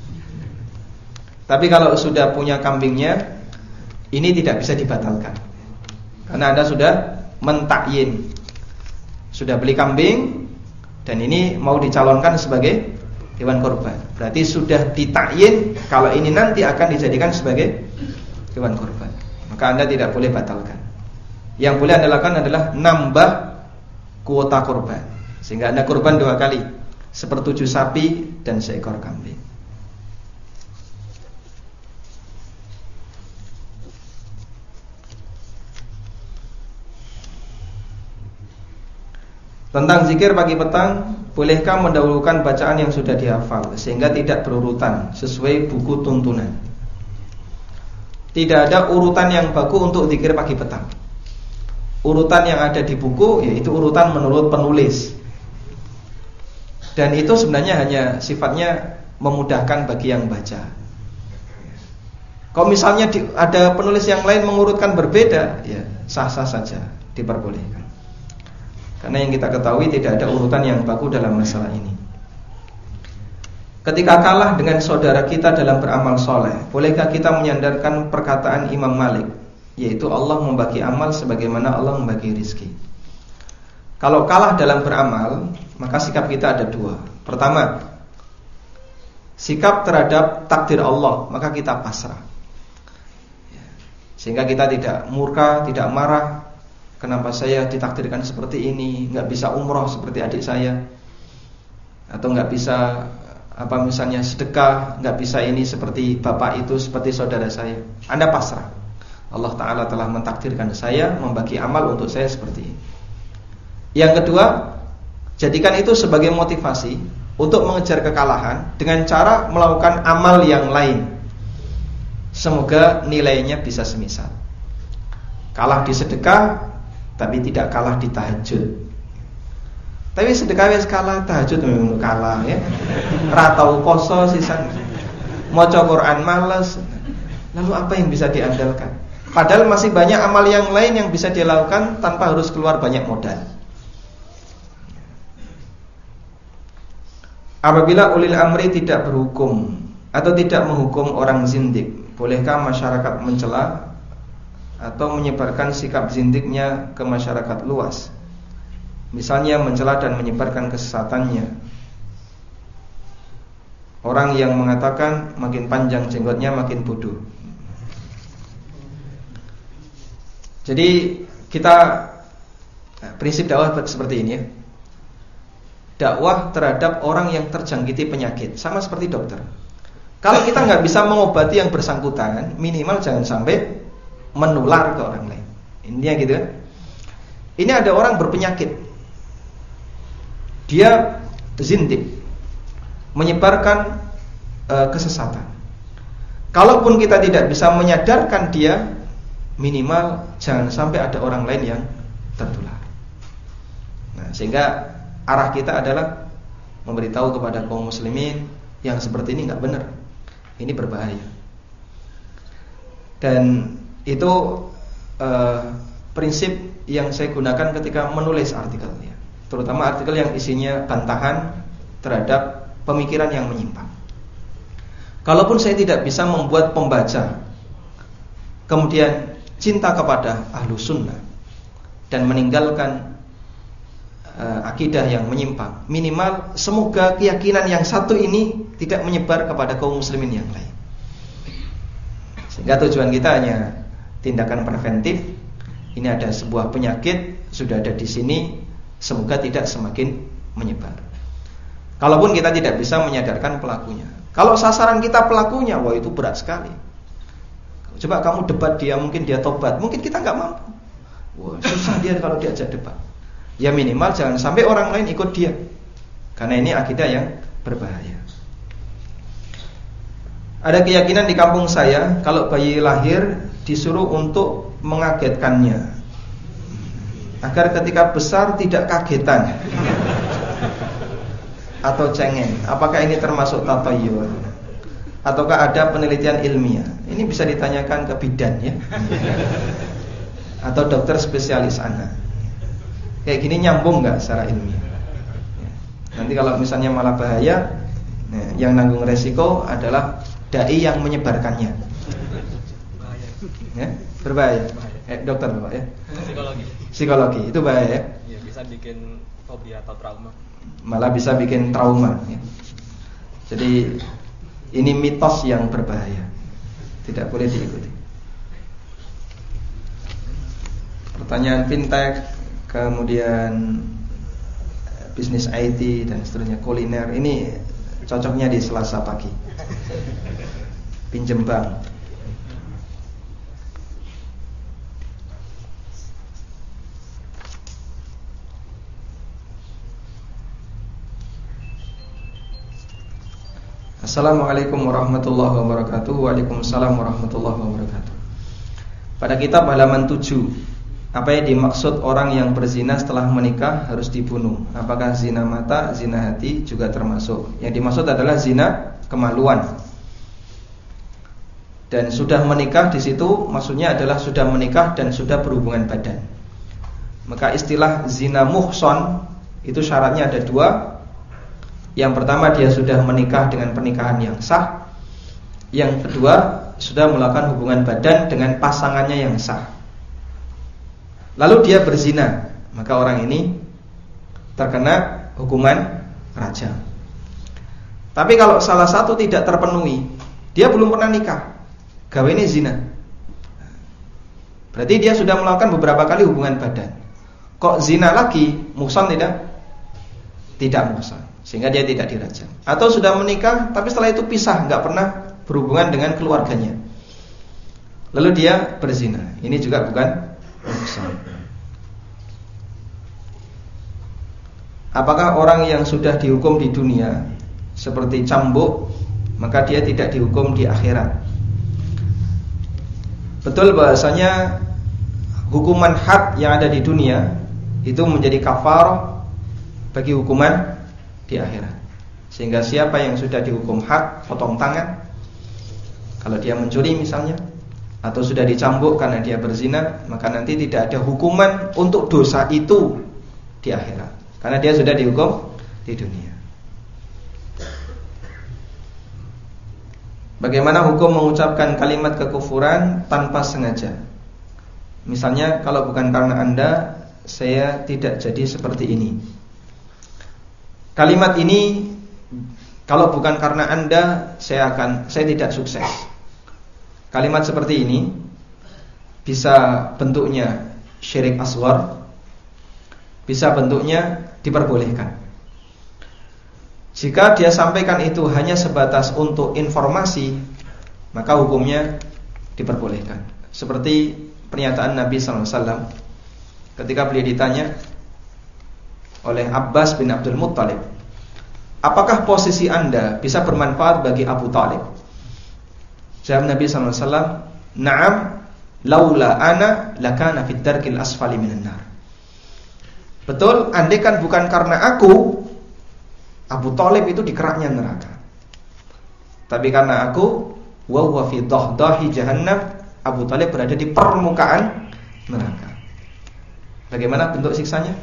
Tapi kalau sudah punya kambingnya, ini tidak bisa dibatalkan, karena Anda sudah mentakyin, sudah beli kambing, dan ini mau dicalonkan sebagai hewan korban. Berarti sudah ditakyin kalau ini nanti akan dijadikan sebagai hewan korban, maka Anda tidak boleh batalkan. Yang boleh Anda lakukan adalah nambah kuota korban, sehingga Anda korban dua kali, sepertujuh sapi dan seekor kambing. Tentang zikir pagi petang, bolehkah mendahulukan bacaan yang sudah dihafal sehingga tidak berurutan sesuai buku tuntunan? Tidak ada urutan yang baku untuk zikir pagi petang. Urutan yang ada di buku yaitu urutan menurut penulis. Dan itu sebenarnya hanya sifatnya memudahkan bagi yang baca. Kalau misalnya ada penulis yang lain mengurutkan berbeda, ya sah-sah saja, diperbolehkan. Karena yang kita ketahui tidak ada urutan yang baku dalam masalah ini. Ketika kalah dengan saudara kita dalam beramal soleh, bolehkah kita menyandarkan perkataan Imam Malik, yaitu Allah membagi amal sebagaimana Allah membagi rizki? Kalau kalah dalam beramal, maka sikap kita ada dua. Pertama, sikap terhadap takdir Allah, maka kita pasrah, sehingga kita tidak murka, tidak marah. Kenapa saya ditakdirkan seperti ini, nggak bisa umroh seperti adik saya? atau nggak bisa apa misalnya sedekah, nggak bisa ini seperti bapak itu, seperti saudara saya. Anda pasrah. Allah Ta'ala telah mentakdirkan saya membagi amal untuk saya seperti ini. Yang kedua, jadikan itu sebagai motivasi untuk mengejar kekalahan dengan cara melakukan amal yang lain. Semoga nilainya bisa semisal. Kalah di sedekah, tapi tidak kalah di tahajud. Tapi sedekah wis kalah, tahajud memang kalah ya. Ratau poso sisan, maca Quran males. Lalu apa yang bisa diandalkan? Padahal masih banyak amal yang lain yang bisa dilakukan tanpa harus keluar banyak modal. Apabila ulil amri tidak berhukum atau tidak menghukum orang zindik, bolehkah masyarakat mencela atau menyebarkan sikap zindiknya ke masyarakat luas? Misalnya mencela dan menyebarkan kesesatannya. Orang yang mengatakan makin panjang jenggotnya makin bodoh. Jadi kita prinsip dakwah seperti ini ya. Dakwah terhadap orang yang terjangkiti penyakit, sama seperti dokter. Kalau kita nggak bisa mengobati yang bersangkutan, minimal jangan sampai menular ke orang lain. Intinya gitu kan. Ini ada orang berpenyakit, dia zindik, menyebarkan e, kesesatan. Kalaupun kita tidak bisa menyadarkan dia, minimal jangan sampai ada orang lain yang tertular. Nah, sehingga arah kita adalah memberitahu kepada kaum muslimin yang seperti ini nggak benar, ini berbahaya. Dan itu eh, prinsip yang saya gunakan ketika menulis artikelnya, terutama artikel yang isinya bantahan terhadap pemikiran yang menyimpang. Kalaupun saya tidak bisa membuat pembaca kemudian cinta kepada ahlu sunnah dan meninggalkan uh, akidah yang menyimpang, minimal semoga keyakinan yang satu ini tidak menyebar kepada kaum muslimin yang lain. Sehingga tujuan kita hanya tindakan preventif. Ini ada sebuah penyakit sudah ada di sini, semoga tidak semakin menyebar. Kalaupun kita tidak bisa menyadarkan pelakunya, kalau sasaran kita pelakunya, wah itu berat sekali. Coba kamu debat dia, mungkin dia tobat, mungkin kita nggak mampu. Wah susah dia kalau diajak debat. Ya minimal jangan sampai orang lain ikut dia, karena ini akidah yang berbahaya. Ada keyakinan di kampung saya, kalau bayi lahir disuruh untuk mengagetkannya, agar ketika besar tidak kagetan atau cengeng. Apakah ini termasuk tatayyur? Ataukah ada penelitian ilmiah? Ini bisa ditanyakan ke bidan ya, atau dokter spesialis anak. Kayak gini nyambung nggak secara ilmiah? Nanti kalau misalnya malah bahaya, nah, yang nanggung resiko adalah dai yang menyebarkannya. Ya, berbahaya. Eh, dokter bapak ya. Psikologi. Psikologi itu bahaya ya. Ya, bisa bikin fobia atau trauma. Malah bisa bikin trauma. Ya. Jadi ini mitos yang berbahaya, tidak boleh diikuti. Pertanyaan fintech, kemudian bisnis I T dan seterusnya, kuliner, ini cocoknya di Selasa pagi. Pinjem bank. Assalamualaikum warahmatullahi wabarakatuh. Waalaikumsalam warahmatullahi wabarakatuh. Pada kitab halaman tujuh, apa yang dimaksud orang yang berzina setelah menikah harus dibunuh? Apakah zina mata, zina hati juga termasuk? Yang dimaksud adalah zina kemaluan. Dan sudah menikah di situ maksudnya adalah sudah menikah dan sudah berhubungan badan. Maka istilah zina muhson itu syaratnya ada dua. Yang pertama dia sudah menikah dengan pernikahan yang sah. Yang kedua sudah melakukan hubungan badan dengan pasangannya yang sah. Lalu dia berzina, maka orang ini terkena hukuman rajam. Tapi kalau salah satu tidak terpenuhi, dia belum pernah nikah, gawe ini zina, berarti dia sudah melakukan beberapa kali hubungan badan. Kok zina lagi, muhsan tidak? tidak muhsan, sehingga dia tidak dirajam. Atau sudah menikah tapi setelah itu pisah, nggak pernah berhubungan dengan keluarganya, lalu dia berzina, ini juga bukan muhsan. Apakah orang yang sudah dihukum di dunia seperti cambuk, maka dia tidak dihukum di akhirat? Betul bahasanya hukuman had yang ada di dunia itu menjadi kafarah bagi hukuman di akhirat. Sehingga siapa yang sudah dihukum had, potong tangan kalau dia mencuri misalnya, atau sudah dicambuk karena dia berzina, maka nanti tidak ada hukuman untuk dosa itu di akhirat, karena dia sudah dihukum di dunia. Bagaimana hukum mengucapkan kalimat kekufuran tanpa sengaja? Misalnya, kalau bukan karena Anda, saya tidak jadi seperti ini. Kalimat ini, kalau bukan karena Anda, saya akan saya tidak sukses. Kalimat seperti ini bisa bentuknya syirik asghar, bisa bentuknya diperbolehkan. Jika dia sampaikan itu hanya sebatas untuk informasi, maka hukumnya diperbolehkan. Seperti pernyataan Nabi sallallahu alaihi wasallam ketika beliau ditanya oleh Abbas bin Abdul Muttalib, apakah posisi Anda bisa bermanfaat bagi Abu Talib? Jawab Nabi sallallahu alaihi wasallam, na'am, laula ana lakana fid darkil asfali minan nar. Betul, andai kan bukan karena aku, Abu Talib itu di keraknya neraka. Tapi karena aku, wa huwa fi dahdahi jahannam, Abu Talib berada di permukaan neraka. Bagaimana bentuk siksanya?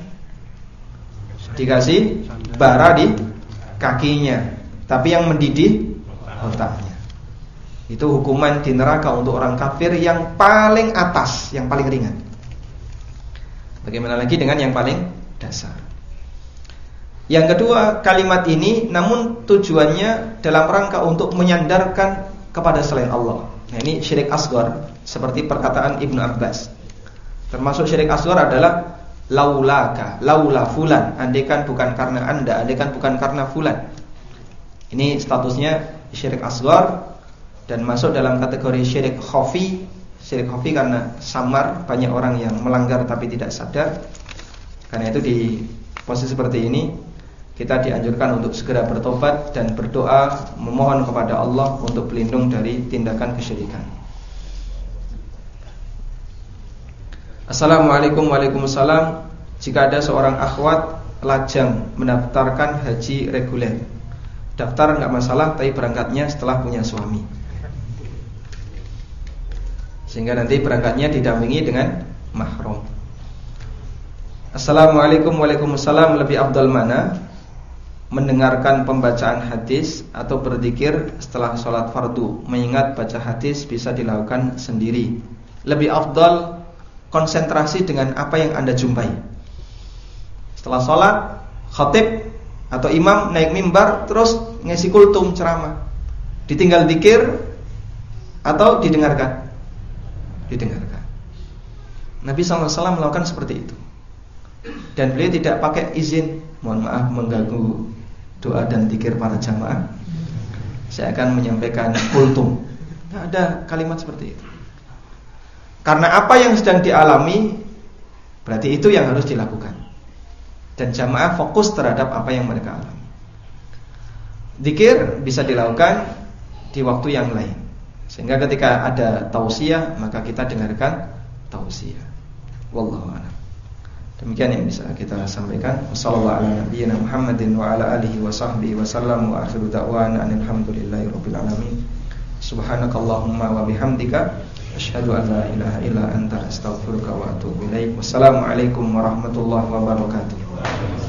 Dikasih bara di kakinya, tapi yang mendidih otaknya. Itu hukuman di neraka untuk orang kafir yang paling atas, yang paling ringan. Bagaimana lagi dengan yang paling dasar? Yang kedua, kalimat ini namun tujuannya dalam rangka untuk menyandarkan kepada selain Allah. Nah, ini syirik asghar, seperti perkataan Ibnu Abbas. Termasuk syirik asghar adalah laulaka, laula fulan, andaikan bukan karena Anda, andaikan bukan karena fulan. Ini statusnya syirik asghar dan masuk dalam kategori syirik khafi. Syirik khafi karena samar, banyak orang yang melanggar tapi tidak sadar. Karena itu di posisi seperti ini kita dianjurkan untuk segera bertobat dan berdoa memohon kepada Allah untuk berlindung dari tindakan kesyirikan. Assalamualaikum waalaikumsalam. Jika ada seorang akhwat lajang mendaftarkan haji reguler, daftar enggak masalah, tapi berangkatnya setelah punya suami, sehingga nanti berangkatnya didampingi dengan mahram. Assalamualaikum waalaikumsalam. Lebih afdal mana, mendengarkan pembacaan hadis atau berzikir setelah sholat fardu? Mengingat baca hadis bisa dilakukan sendiri. Lebih afdal konsentrasi dengan apa yang Anda jumpai. Setelah sholat, khatib atau imam naik mimbar terus ngisi kultum ceramah, ditinggal zikir atau didengarkan? Didengarkan. Nabi sallallahu alaihi wasallam melakukan seperti itu. Dan beliau tidak pakai izin, mohon maaf mengganggu doa dan zikir para jamaah, saya akan menyampaikan kultum. Tidak ada kalimat seperti itu. Karena apa yang sedang dialami, berarti itu yang harus dilakukan. Dan jamaah fokus terhadap apa yang mereka alami. Zikir bisa dilakukan di waktu yang lain, sehingga ketika ada tausiah, maka kita dengarkan tausiah. Wallahu a'lam. Demikian yang bisa kita sampaikan. Wassallallahu ala nabiyyina Muhammadin wa ala alihi wa sahbihi wa sallam wa akhiru da'wana alhamdulillahi rabbil alamin. Subhanakallahumma wa bihamdika asyhadu an la ilaha illa anta astaghfiruka wa atubu ilaik. Wassalamualaikum warahmatullahi wabarakatuh.